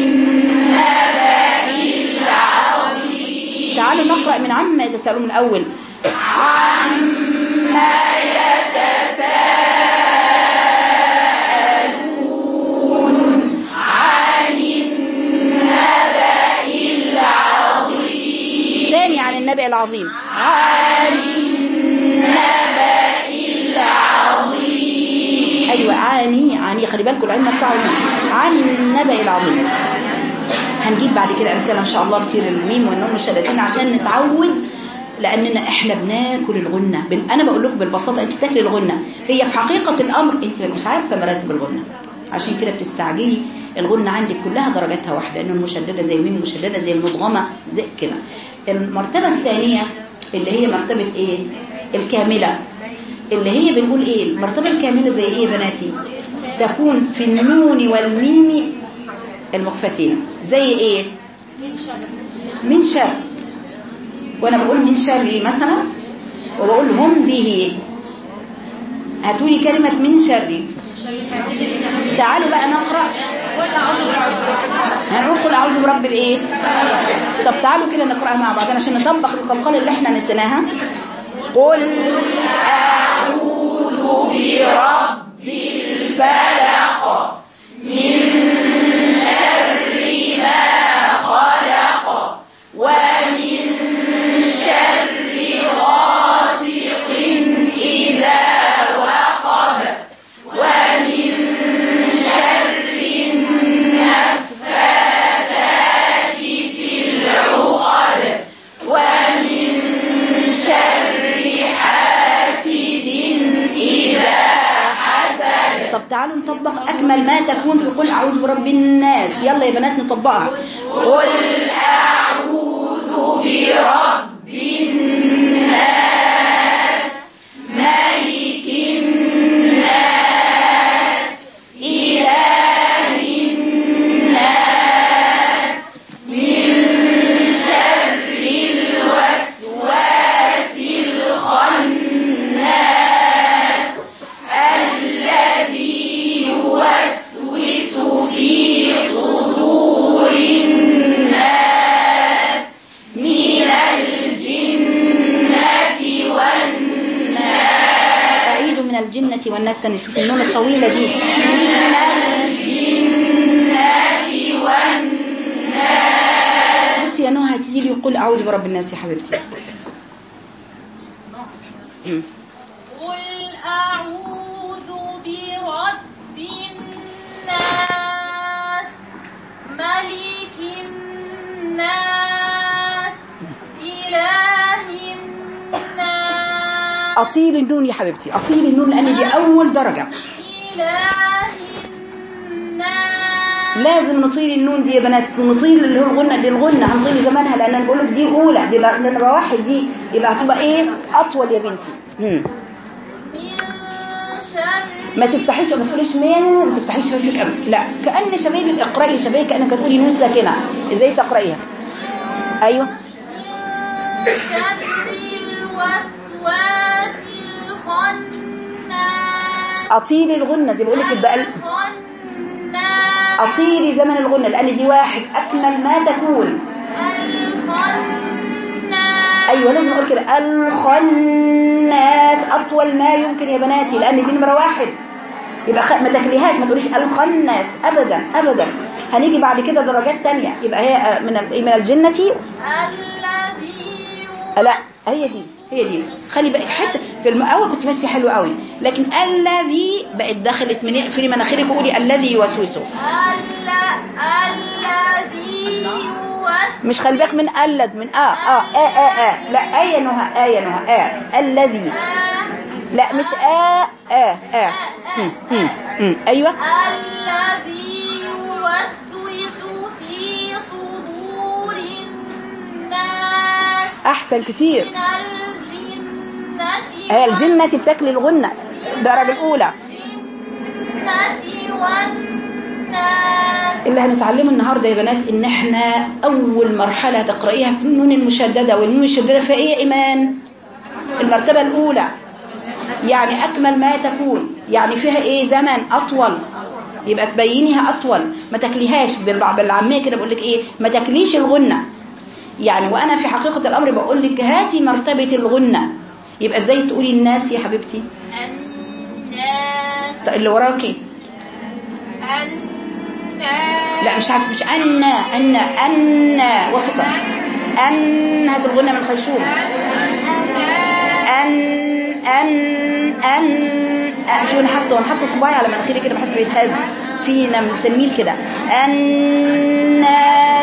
النبأ العظيم. تعالوا نقرا من عما يتساءلون من الاول. عما يتساءلون عن النبأ العظيم. ثاني عن النبأ العظيم. عن النبأ العظيم. ايوه عاني عاني خلي بالكم العلم بتاعه عن النبأ العظيم. هنجيب بعد كده امثله ان شاء الله كتير الميم والنون والشدتين عشان نتعود، لاننا احنا بناكل الغنه. انا بقول لكم بالبساطه انت بتاكلي الغنه، هي في حقيقه الامر انت مش عارفه مراتب الغنه، عشان كده بتستعجلي. الغنه عندك كلها درجاتها واحده، انه المشدده زي الميم المشدده زي المدغمه زي كده. المرتبه الثانيه اللي هي مرتبه ايه؟ الكامله، اللي هي بنقول ايه المرتبه الكامله زي ايه يا بناتي؟ تكون في النون والميم المخفتين. زي ايه؟ من شر. وانا بقول من شر مثلا وبقول هم به. هاتولي كلمة من شر. تعالوا بقى نقرأ. هنقول قل اعوذ برب الايه؟ طب تعالوا كده نقرأها مع بعض عشان نطبق القلقال اللي احنا نسيناها. قل اعوذ برب تعالوا نطبق أكمل ما تكون في قل أعوذ برب الناس. يلا يا بنات نطبقها. قل أعوذ برب الناس ملك الناس إله الناس من شر الوسواس الخناس الذي يوسوس في صدور الناس من الجنة والناس. أعيد من الجنة والناس. نشوف النون الطويلة دي. من الجنة والناس. بصي يا نوها هتيجي لي يقول أعوذ برب الناس يا حبيبتي. قل أعوذ برب الناس ملك الناس إله الناس. أطيل النون يا حبيبتي، أطيل النون لأن دي أول درجة. إله الناس. لازم نطيل النون دي يا بنات، نطيل اللي هو الغنة دي، الغنة هنطيل زمانها لأن أنا بقول لك دي أولى، دي نمرة واحد دي، يبقى هتبقى إيه أطول يا بنتي. مم. ما تفتحيش ما تقوليش من ما تفتحيش شبابك أبدا، لا كأن شبابك اقرأي شبابك كأنك تقولي نون ساكنة. إزاي تقرأيها؟ أيوه. شر الوسواس الخناس. أطيلي الغنة دي بقول لك يبقى أطيلي زمن الغنة لأن دي واحد أكمل ما تكون. أيوة لازم أقول كده الخناس أطول ما يمكن يا بناتي لأن دي نمرة واحد. يبقى خ... ما تكليهاش ما تقوليش الخناس أبدا أبدا. هنيجي بعد كده درجات تانية يبقى هي من من الجنة الذي. لا هي دي هي دي. خلي بالك حتى في الأول كنت ماشيه حلو قوي لكن الذي بقت دخلت من في مناخيرك وقولي الذي يوسوسه. الذي يوسوس. مش خلي بالك من الذ من اه اه اه اه, آه. لا ايه نهى ايه نهى اه الذي. لا مش اه اه اه هم هم هم. ايوه. الذي يوسوس في صدور الناس. احسن كتير. من الجنة. هي الجنة بتاكلي الغنة الدرجة الأولى. الجنة والناس. اللي هنتعلمه النهاردة يا بنات إن إحنا أول مرحلة تقرأيها النون المشددة والنون المشددة فيها إيه إيمان؟ المرتبة الأولى يعني أكمل ما تكون يعني فيها إيه زمن أطول يبقى تبينيها أطول ما تكليهاش بالعامية كده بقول لك إيه ما تكليش الغنة يعني. وأنا في حقيقة الأمر بقول لك هاتي مرتبة الغنة. يبقى ازاي تقولي الناس يا حبيبتي؟ الناس. اللي وراكي الناس. لا مش عارف مش أن أن أن وسطا أن هات الغنة من الخيشوم. أن أن أن شو أنا حاسة وأنا حاطة صباعي على مناخيري كده بحس بيتهز في تنميل كده. الناس.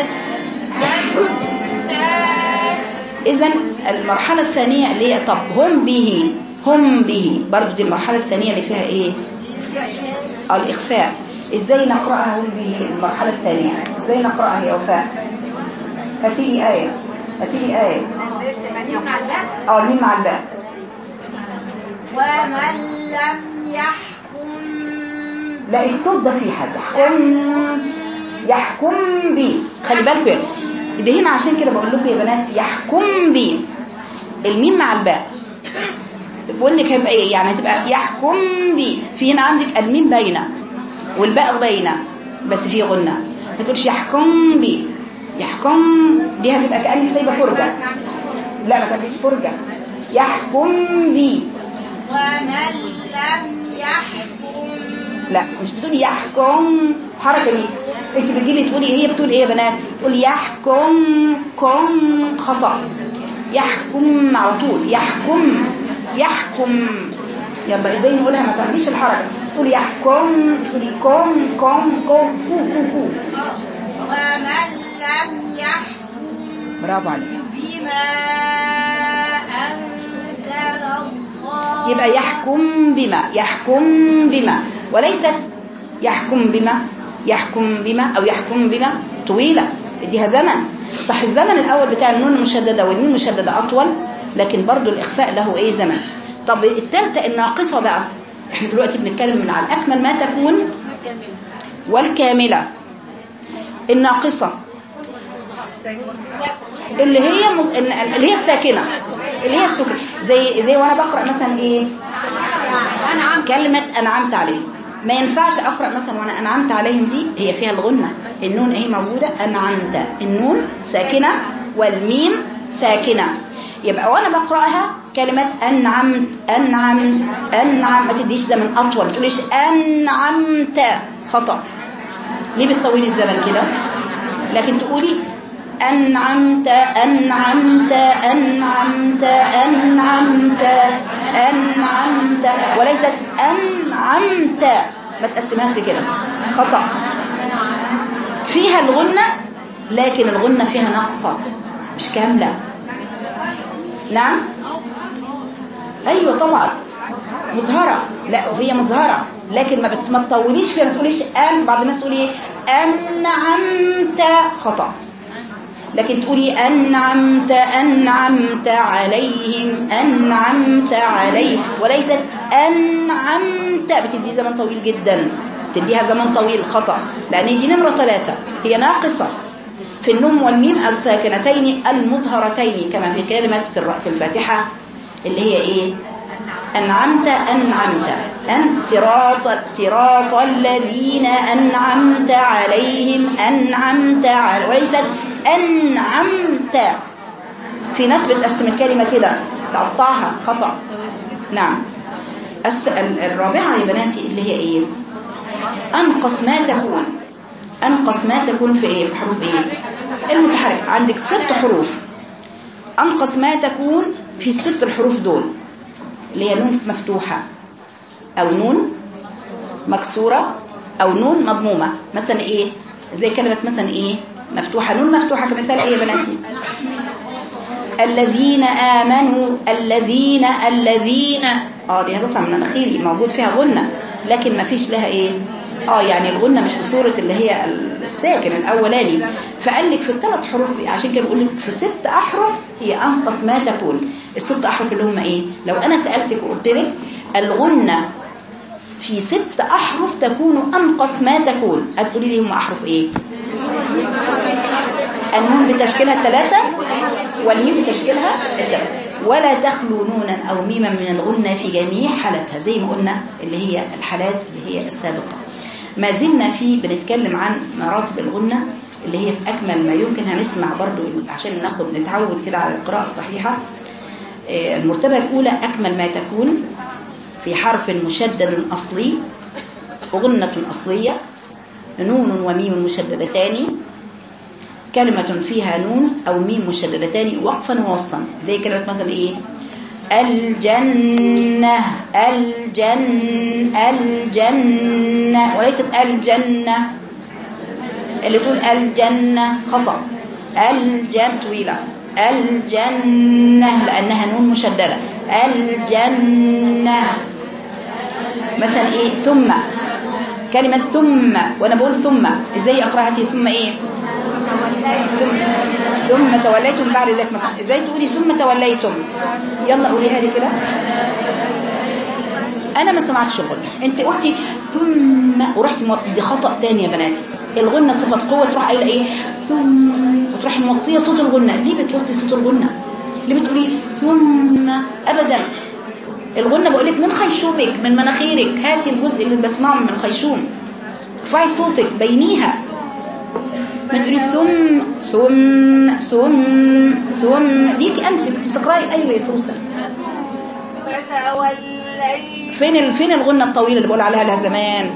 إذن المرحلة الثانية اللي هي طب هم به هم به برضو دي المرحلة الثانية اللي فيها إيه؟ الإخفاء. إزاي نقرأها هم به المرحلة الثانية؟ إزاي نقرأها يا وفاء؟ هاتيلي آية هاتيلي آية. اه مين مع الباء؟ ومن لم يحكم. لا الصوت ده في حد يحكم يحكم بي. خلي بالكم ده هنا عشان كده بقول لكم يا بنات يحكم بي الميم مع الباء بقول لك هيبقى ايه يعني هتبقى يحكم بي. في هنا عندك الميم باينه والباء باينه بس في غنه ما تقولش يحكم بي. يحكم دي هتبقى كأنك سايبه فرجه. لا ما تعمليش فرجه. يحكم بي. ومن لم يحكم. لا مش بتقولي يحكم حركه دي انت بتجيلي تقولي هي بتقول ايه يا بنات تقول يحكم كم خطأ. يحكم على طول يحكم يحكم. يلا ازاي نقولها ما تعمليش الحركه تقولي يحكم تقولي كم كم كم فو فو فو. ومن لم يحكم. برافو عليك. بما أنزل الله. يبقى يحكم بما يحكم بما وليست يحكم بما يحكم بما أو يحكم بما طويلة، اديها زمن. صح الزمن الأول بتاع النون المشددة والميم المشددة أطول، لكن برضو الإخفاء له إيه زمن. طب الثالثة الناقصة بقى، احنا دلوقتي بنتكلم من على أكمل ما تكون والكاملة. الناقصة اللي هي مز... اللي هي الساكنة، اللي هي السكن، زي زي وانا بقرأ مثلا ايه أنعم، كلمة أنعمت عليهم. ما ينفعش أقرأ مثلا وانا أنعمت عليهم، دي هي فيها الغنة، النون اهي موجودة، أنعمت النون ساكنة والميم ساكنة، يبقى وانا بقرأها كلمة أنعمت أنعمت أنعم، ما تديش زمن أطول، ما تقوليش أنعمت، خطأ. ليه بتطولي الزمن كده؟ لكن تقولي أنعمت أنعمت أنعمت أنعمت أنعمت، وليست أنعمت، ما تقسمهاش كده، خطأ. فيها الغنة لكن الغنة فيها نقصة مش كاملة. نعم أيوة طبعا مظهرة، لا هي مظهرة لكن ما ما تطوليش فيها، ما تقوليش أن، بعض الناس تقول ايه أنعمت، خطأ. لكن تقولي أنعمت أنعمت عليهم أنعمت عليهم، وليست أنعمت، بتدي زمن طويل جدا، تديها زمن طويل، خطأ، لأن دي نمرة ثلاثة هي ناقصة في النون والميم الساكنتين المظهرتين، كما في كلمة في الفاتحة اللي هي إيه أنعمت أنعمت أن صراط صراط الذين أنعمت عليهم أنعمت على، وليست أنعمت. في ناس بتقسم الكلمة كده تقطعها، خطأ. نعم. الرابعة يا بناتي اللي هي إيه أنقص ما تكون، أنقص ما تكون في إيه، في حروف إيه المتحرك. عندك ست حروف، أنقص ما تكون في الست الحروف دول، اللي هي نون مفتوحة أو نون مكسورة أو نون مضمومة. مثلا إيه زي كلمة مثلا إيه مفتوحة، نون مفتوحة كمثال إيه يا بناتي الذين آمنوا، الذين الذين آه دي هتطلع من مناخيري، موجود فيها غنة لكن ما فيش لها إيه آه يعني الغنة مش بصورة اللي هي الساكن الأولاني. فقال لك في الثلاث حروف، عشان كده بقول لك في ست أحرف هي أنقص ما تكون. الست أحرف اللي هم إيه، لو أنا سألتك وقلت لك الغنة في ست أحرف تكون أنقص ما تكون، هتقولي لي هم أحرف إيه؟ النون بتشكيلها الثلاثة والميم بتشكيلها الثلاثة، ولا تخلو نونا أو ميما من الغنة في جميع حالاتها، زي ما قلنا اللي هي الحالات اللي هي السابقة. ما زلنا في بنتكلم عن مراتب الغنة اللي هي في أكمل ما يمكن. هنسمع برضو عشان ناخد نتعود كده على القراءة الصحيحة. المرتبة الأولى أكمل ما تكون في حرف مشدد أصلي، غنة أصلية، نون وميم مشددتان، كلمة فيها نون أو ميم مشددتان وقفا ووسطا، زي كلمة مثلا إيه الجنة الجن الجنة، وليست الجنة. اللي تقول الجنة خطأ، الجنة طويلة، الجنة لأنها نون مشددة، الجنة. مثلا إيه ثم، كلمة ثم وأنا بقول ثم إزاي أقرأها ثم إيه ثم, ثم توليتم بعد ذلك، مثلا إزاي تقولي ثم توليتم، يلا قوليها لي كده. أنا ما سمعتش الغنة، أنت قلتي ثم ورحتي مو... دي خطأ تاني يا بناتي. الغنة صفة قوة، تروح قايله إيه ثم وتروح موطية صوت الغنة. ليه بتوطي صوت الغنة؟ ليه بتقولي ثم؟ أبدا. الغنة بقولك من خيشومك، من مناخيرك، هاتي الجزء اللي بسمعه من خيشوم، ارفعي صوتك بينيها، ما تقولي ثم ثم ثم ثم. ليك أنت أنت بتقرأي. أيوة يا سوسة. فين ال... فين الغنة الطويلة اللي بقول عليها لها زمان؟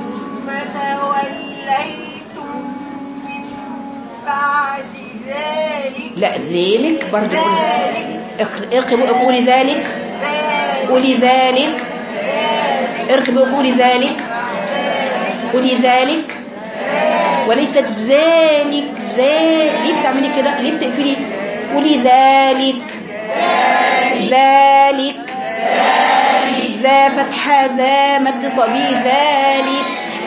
فتوليتم من بعد ذلك. لا ذلك برضه ارقبوا قولي ذلك، قولي ذلك، ارقبوا قولي ذلك، قولي ذلك، وليست ذلك. ذلك ليه بتعملي كده؟ ليه بتقفلي؟ قولي ذلك ذلك ذلك ذا فتح ذا مد طبيعي ذلك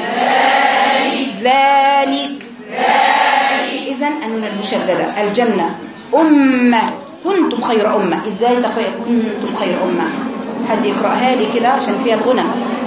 ذلك إذن النون المشددة. الجنة أمة كنتم خير أمة. إزاي تقرأ كنتم خير أمة؟ حد يقرأها لي كده عشان فيها الغنى.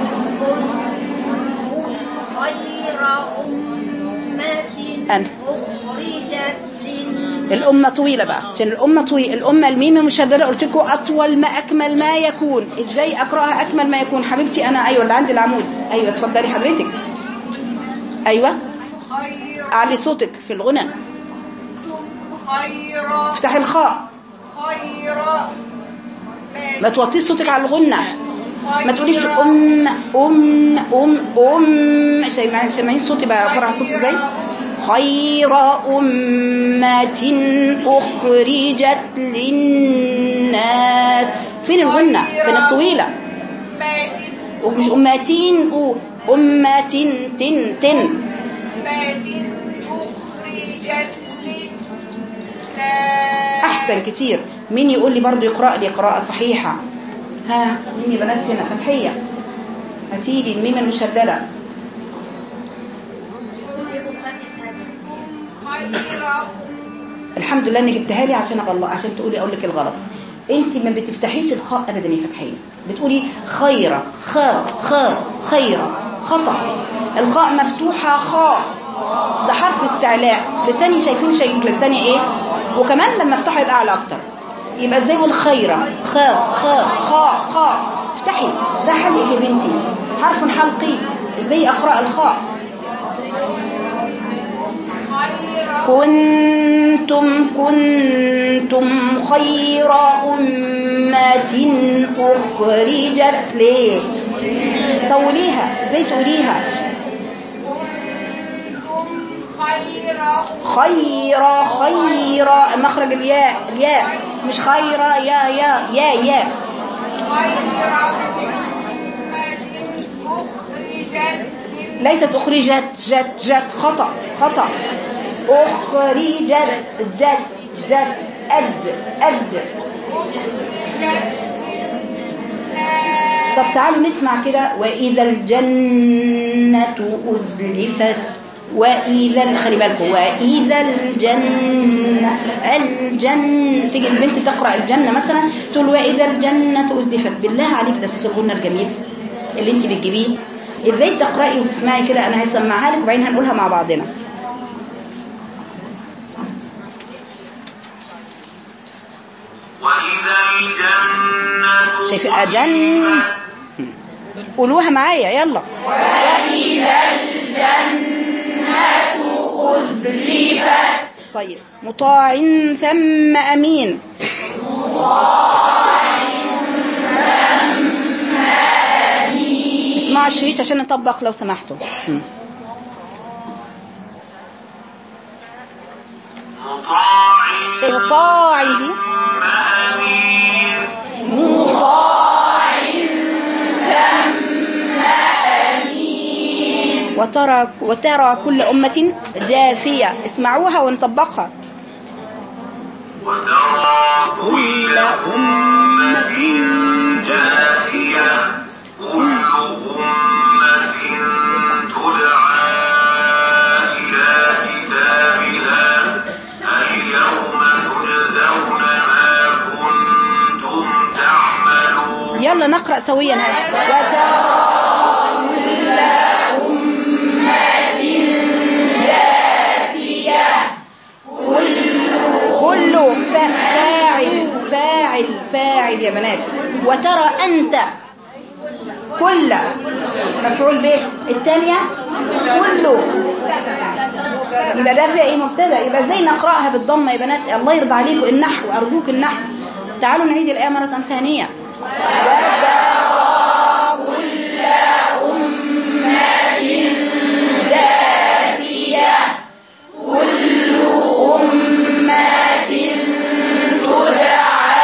خير أمة أنا. أخرجت الأمة طويلة بقى عشان الأمة طويلة. الأمة الميم المشددة قلت لكم أطول ما أكمل ما يكون. إزاي أقرأها أكمل ما يكون حبيبتي؟ أنا أيوة اللي عندي العمود. أيوة اتفضلي حضرتك. أيوة أعلي صوتك في الغنى. خير افتح الخاء. خير ما توطيش صوتك على الغنى. ما تقوليش أم أم أم أم. سامعين صوتي بقى عبارة عن صوت إزاي؟ خير أمة أخرجت للناس. فين الغنى؟ فين الطويلة؟ ومش أمتين أو أمة تن تن أحسن كتير. مين يقول لي برضو يقرأ لي قراءة صحيحة؟ ها مين يا بنات هنا؟ فتحية هاتيلي الميم المشددة. الحمد لله اني جبتها لي عشان اغلط عشان تقولي اقول لك الغلط. انت ما بتفتحيش الخاء ابدا يا فتحيه، بتقولي خيره خاء خاء خيره خطا. الخاء مفتوحه خاء، ده حرف استعلاء. لساني شايفين شكل لساني ايه؟ وكمان لما افتحه يبقى اعلى اكتر. يبقى ازاي اقول خيره خاء خاء خاء خاء؟ افتحي ده حلق يا بنتي، حرف حلقي. ازاي اقرا الخاء؟ كنتم كنتم خير أمة أخرجت ليه؟ طوليها. ازاي تقوليها؟ خير خير مخرج الياء الياء مش خير يا يا يا يا ليست أخرجت جت جت خطأ خطأ. أخرجت ذات ذات أد أد. طب تعالوا نسمع كده. وإذا الجنة أزلفت. وإذا خلي بالكم وإذا الجنة الجنة تيجي البنت تقرأ الجنة مثلا تقول وإذا الجنة أزلفت. بالله عليك ده صوت الغنى الجميل اللي انت بتجيبيه. ازاي تقرأي وتسمعي كده؟ أنا هسمعها لك وبعدين هنقولها مع بعضنا. وإذا الجنة شايفين أجن؟ قولوها معايا يلا. وإذا الجنة أزلفت. طيب مطاع ثم أمين. مطاع ثم أمين. اسمعوا الشريط عشان نطبق لو سمحتوا. مطاع شايف الطاع دي؟ مطاع ثم أمين. وترى وترى كل أمة جاثية. اسمعوها ونطبقها. وترى كل أمة جاثية كل أمة تدعى إلى كتابها اليوم تجزون ما كنتم تعملون. يلا نقرأ سويا. وترى كل أمة جاثية كل كل فاعل فاعل فاعل يا بنات. وترى أنت كل مفعول به. الثانية كله يبقى ده فيها ايه؟ مبتدا. يبقى ازاي نقراها بالضمه يا بنات؟ الله يرضى عليكم النحو، ارجوك النحو. تعالوا نعيد الايه مره ثانيه. وترى كل أمة جاثية كل أمة تدعى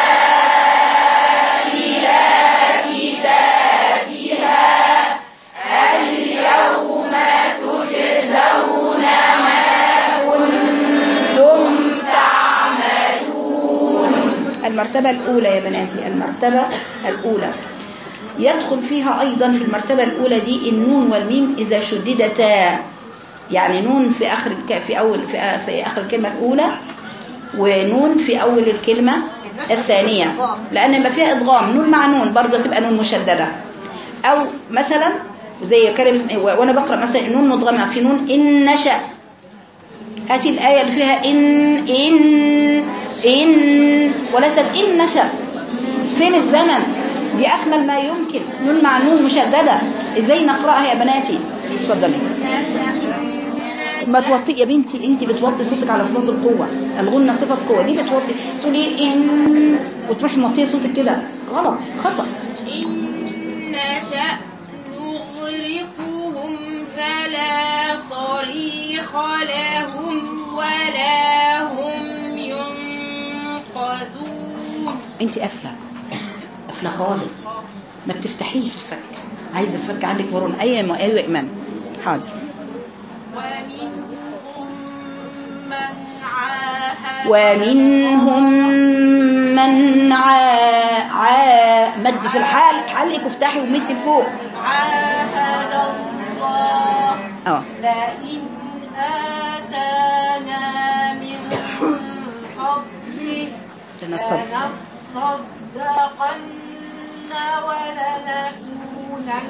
إلى كتابها اليوم تجزون ما كنتم تعملون. المرتبة الأولى يا بناتي، المرتبة الأولى. يدخل فيها أيضا في المرتبة الأولى دي النون والميم إذا شددتا، يعني نون في آخر في أول في, في آخر الكلمة الأولى، ونون في أول الكلمة الثانية، لأن ما فيها إدغام نون مع نون برضه تبقى نون مشددة. أو مثلا زي كلمة وأنا بقرأ مثلا نون مدغمة في نون إن نشأ، هاتي الآية اللي فيها إن إن إن وليست إن نشأ، فين الزمن؟ دي أكمل ما يمكن، نون مع نون مشددة، إزاي نقرأها يا بناتي؟ اتفضلي. ما توطي يا بنتي، انت بتوطي صوتك على صفات القوة، الغنة صفة قوة، دي بتوطي تقولي إن وتروحي موطيه صوتك كده، غلط خطأ. إن نشأ نغرقهم فلا صريخ لهم ولا هم ينقذون. انت قافله قافله خالص، ما بتفتحيش الفك، عايزه الفك عندك مرونه. ايوه ايوه امام حاضر. ومنهم من عا عا مد في الحال، حلقك وافتحي ومد لفوق. عاهد الله اه لئن آتانا من فضله لنصدقن ولنكونن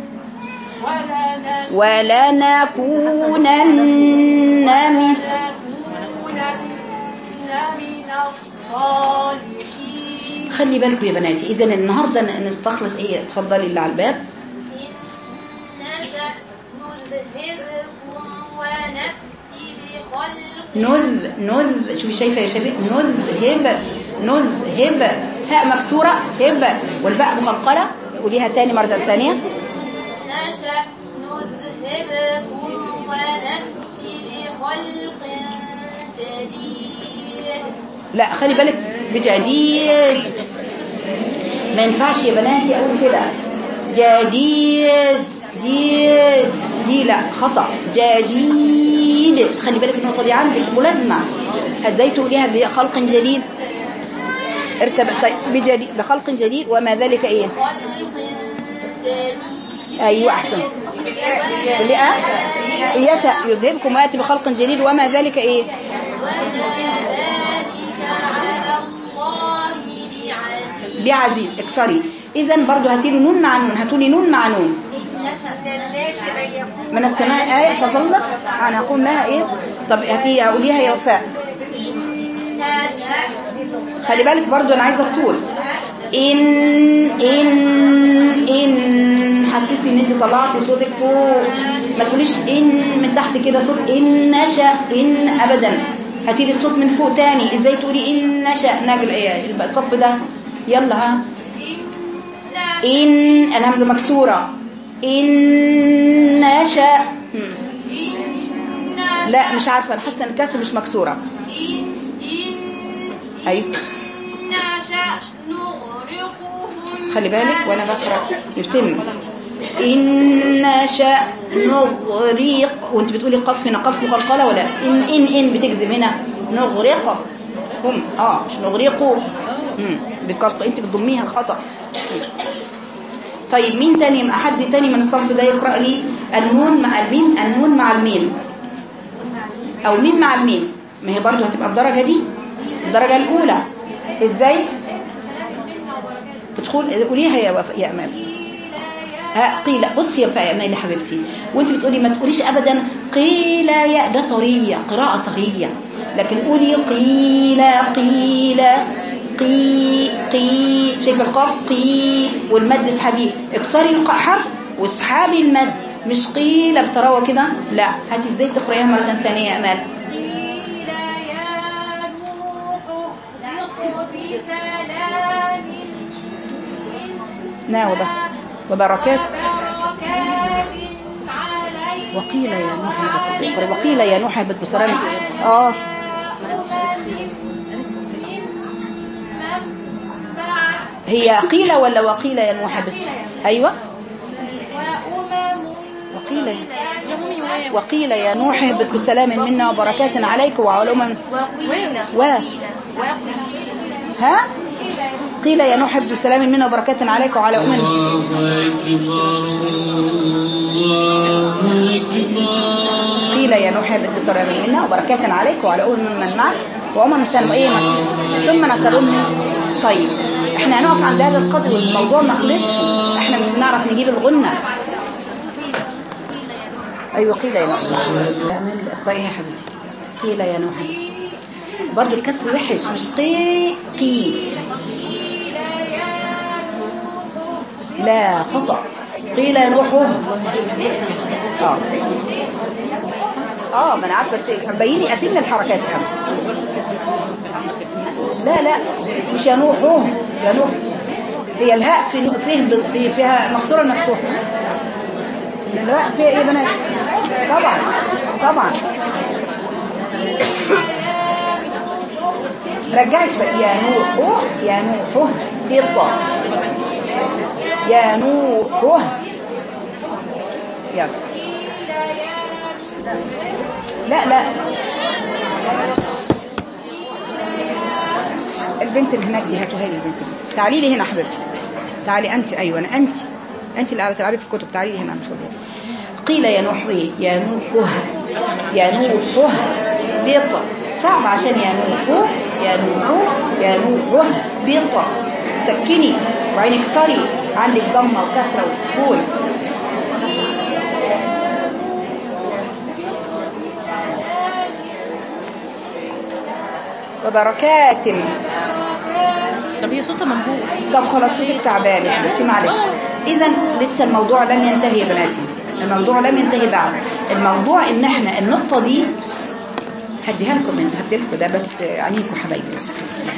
ولنكونن من من الصالحين. خلي بالكم يا بناتي، إذا النهارده نستخلص ايه؟ اتفضلي اللي على الباب. نشأ نذهبكم ونأتي بخلق نذ نذ شوفي شايفه يا شباب، نذهب نذهب، هاء مكسوره هب، والباء مقلقله، قوليها تاني مره ثانيه. نشأ نذهبكم ونأتي بخلق جديد. لا خلي بالك بجديد، ما ينفعش يا بناتي اقول كده جديد دي دي لا خطأ، جديد. خلي بالك النقطة دي عندك ملازمة. ازاي تقوليها بخلق جديد؟ ارتبط طيب بجديد بخلق جديد وما ذلك ايه؟ ايوه احسن. ليه يشاء يذهبكم وياتي بخلق جديد وما ذلك ايه؟ بعزيز. اكسري. اذا برضو هاتيلي نون مع نون، هاتولي نون مع نون. من السماء آية فظلت أنا أقول لها إيه؟ طب هاتي أقوليها يا وفاء. خلي بالك برضو أنا عايزة الطول. إن إن إن حسسي إن أنت طلعتي صوتك فوق، ما تقوليش إن من تحت كده صوت إن نشأ إن أبدا. هاتيلي الصوت من فوق تاني. إزاي تقولي إن نشأ؟ نجل إيه الصف ده؟ يلا ها. إن الهمزة مكسورة. إن نشأ. لا مش عارفة، أنا حاسة إن الكسر مش مكسورة. إن إن أيوة. نشأ نغرقهم. خلي بالك وأنا بقرأ يتم. إن نشأ نغرق، وأنت بتقولي قف هنا قف مقلقلة ولا إن إن إن بتجزم هنا نغرق هم آه مش نغرقوا بالقلق، أنت بتضميها خطأ. طيب مين تاني؟ حد تاني من الصف ده يقرأ لي النون مع الميم، النون مع الميم او ميم مع الميم. ما هي برضو هتبقى الدرجة دي الدرجة الاولى. ازاي تدخل قوليها يا وف... يا امال. ها قيل. بصي يا فا امال يا حبيبتي، وانت بتقولي ما تقوليش ابدا قيل يا، ده طرية قراءة طرية، لكن قولي قيل قيل قي قي. شايف القاف قي والمد اسحبيه، اكسري الحرف واسحبي المد، مش قيل بتراوه كده لا. هاتي ازاي تقرايها مره ثانيه يا امال. قيل يا نوح اهبط بسلام نعم وبركات. وقيل يا نوح اهبط، وقيل يا نوح اهبط بسلام. اه هي قيل ولا وقيل يا نوح اهبط؟ ايوه وقيل وقيل يا نوح اهبط بسلام منا وبركات عليك وعلى امم و ها قيل يا نوح ابدو سلام منا وبركات عليك وعلى أمم. الله أكبر الله أكبر. قيل يا نوح ابدو سلام منا وبركات عليك وعلى أمم من معك وأمم سلم إيه ثم نكرمهم. طيب احنا هنقف عند هذا القدر والموضوع ما خلصش، احنا مش بنعرف نجيب الغنة. ايوه قيل يا نوح. اقرأي يا حبيبتي. قيل يا نوح برضو الكسر وحش مش قي قي لا خطأ. قيل يا نوح اه اه ما انا عارفه بس بيني اتم الحركات يا حبيبتي. لا لا مش يا نوح يا نوح هي الهاء في فيه في فيها مكسوره مفتوحه. لا فيها ايه يا بنات؟ طبعا طبعا رجعش بقى يا نوح يا نوح بالطاء يا نوح يلا. لا لا البنت اللي هناك دي هاتوها لي البنت دي. تعالي لي هنا حبيبتي تعالي انت. ايوه انا انت انت اللي على تلعبي في الكتب. تعالي لي هنا مش فاضيه. قيل يا نوح ايه يا نوح يا نوح بيطا صعب عشان يا نوح يا نوح يا نوح بيطا سكني وعينك صري عندك ضمه وكسره وسكون. وبركات. طب هي صوتها منبوع. طب خلاص صوتك تعبان يا حبيبتي معلش. اذا لسه الموضوع لم ينتهي يا بناتي، الموضوع لم ينتهي بعد. الموضوع ان احنا النقطه دي هديها لكم من هديلكم ده بس عينيكم حبايبي. بس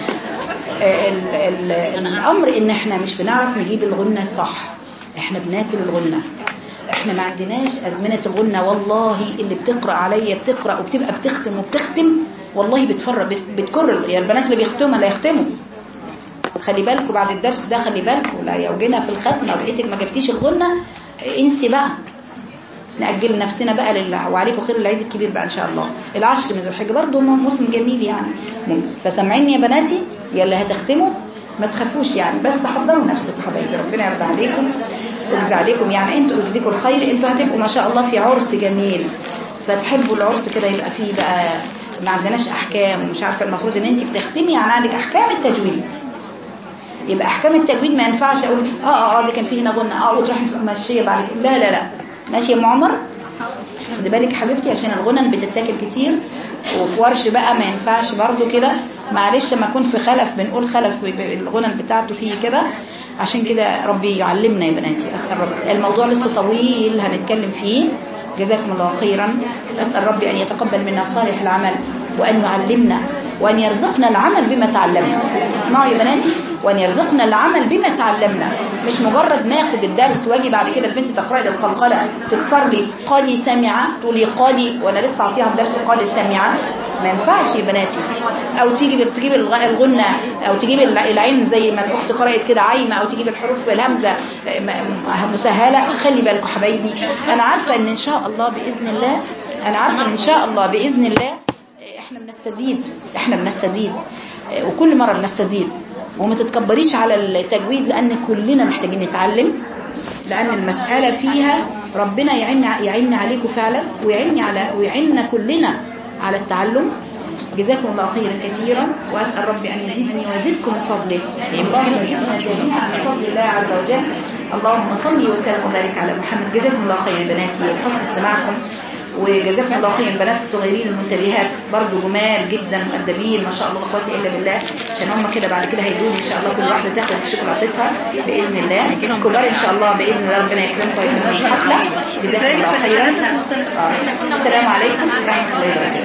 ال ال الامر ان احنا مش بنعرف نجيب الغنه الصح، احنا بناكل الغنه، احنا ما عندناش ازمنه الغنه. والله اللي بتقرا عليا بتقرا وبتبقى بتختم وبتختم والله بتفرق بتكرر. يا البنات اللي بيختموا لا يختموا، خلي بالكم بعد الدرس ده، خلي بالكم لا يوجنا في الختمه ولقيتك ما جبتيش الغنه انسي بقى، نأجل نفسنا بقى لله. وعليكم خير العيد الكبير بقى ان شاء الله العشر من ذو الحجه برضه موسم جميل يعني. فسامعيني يا بناتي يلا هتختموا ما تخافوش يعني، بس حضروا نفسكم حبايبي. ربنا يرضى عليكم ويجزي عليكم يعني، انتوا ويجزيكم الخير. انتوا هتبقوا ما شاء الله في عرس جميل، فتحبوا العرس كده يبقى فيه بقى ما عندناش احكام ومش عارفه. المفروض ان انت بتختمي يعني عندك احكام التجويد، يبقى احكام التجويد ما ينفعش اقول اه اه اه دي كان فيه هنا غنه اه وتروحي ماشيه بعد كده. لا لا لا ماشي يا ام عمر خدي بالك حبيبتي عشان الغنن بتتاكل كتير. وفي ورش بقى ما ينفعش برضو كده، معلش ما اكون في خلف بنقول خلف الغنن بتاعته فيه كده. عشان كده ربي يعلمنا يا بناتي. اسال ربي، الموضوع لسه طويل هنتكلم فيه. جزاكم الله خيرا. اسال ربي ان يتقبل منا صالح العمل وان يعلمنا وان يرزقنا العمل بما تعلمنا. اسمعوا يا بناتي، وان يرزقنا العمل بما تعلمنا، مش مجرد ما اخد الدرس واجي بعد كده البنت تقرأ لي القلقله تكسر لي قالي سامعه تقولي قالي وانا لسه اعطيها الدرس قالي سامعه. ما ينفعش يا بناتي. او تيجي تجيب الغنه او تجيب العين زي ما الاخت قرأت كده عايمه، او تجيب الحروف الهمزه مسهله. خلي بالكم حبايبي، انا عارفه ان ان شاء الله باذن الله، انا عارفه ان شاء الله باذن الله احنا بنستزيد احنا بنستزيد وكل مره بنستزيد. وما تتكبريش على التجويد لان كلنا محتاجين نتعلم، لان المساله فيها ربنا يعيننا يعيننا عليكم فعلا، ويعيننا على ويعيننا كلنا على التعلم. جزاكم الله خيرا كثيرا، واسال ربي ان يزيدني ويزيدكم من فضله. اللهم يزيدنا جميعا من فضل الله عز وجل. اللهم صل وسلم وبارك على محمد. جزاكم الله خيرا بناتي وحسن استماعكم، وجزاكم الله خير البنات الصغيرين المنتبهات برضو جمال جدا مؤدبين ما شاء الله، لا قوه الا بالله. عشان هم كده بعد كده هيدوني ان شاء الله كل واحده تاخد شوكولاتتها باذن الله. كبار ان شاء الله باذن الله ربنا يكرمكم ويكرمكم الحفله. جزاكم الله خيرا. السلام عليكم ورحمه الله وبركاته.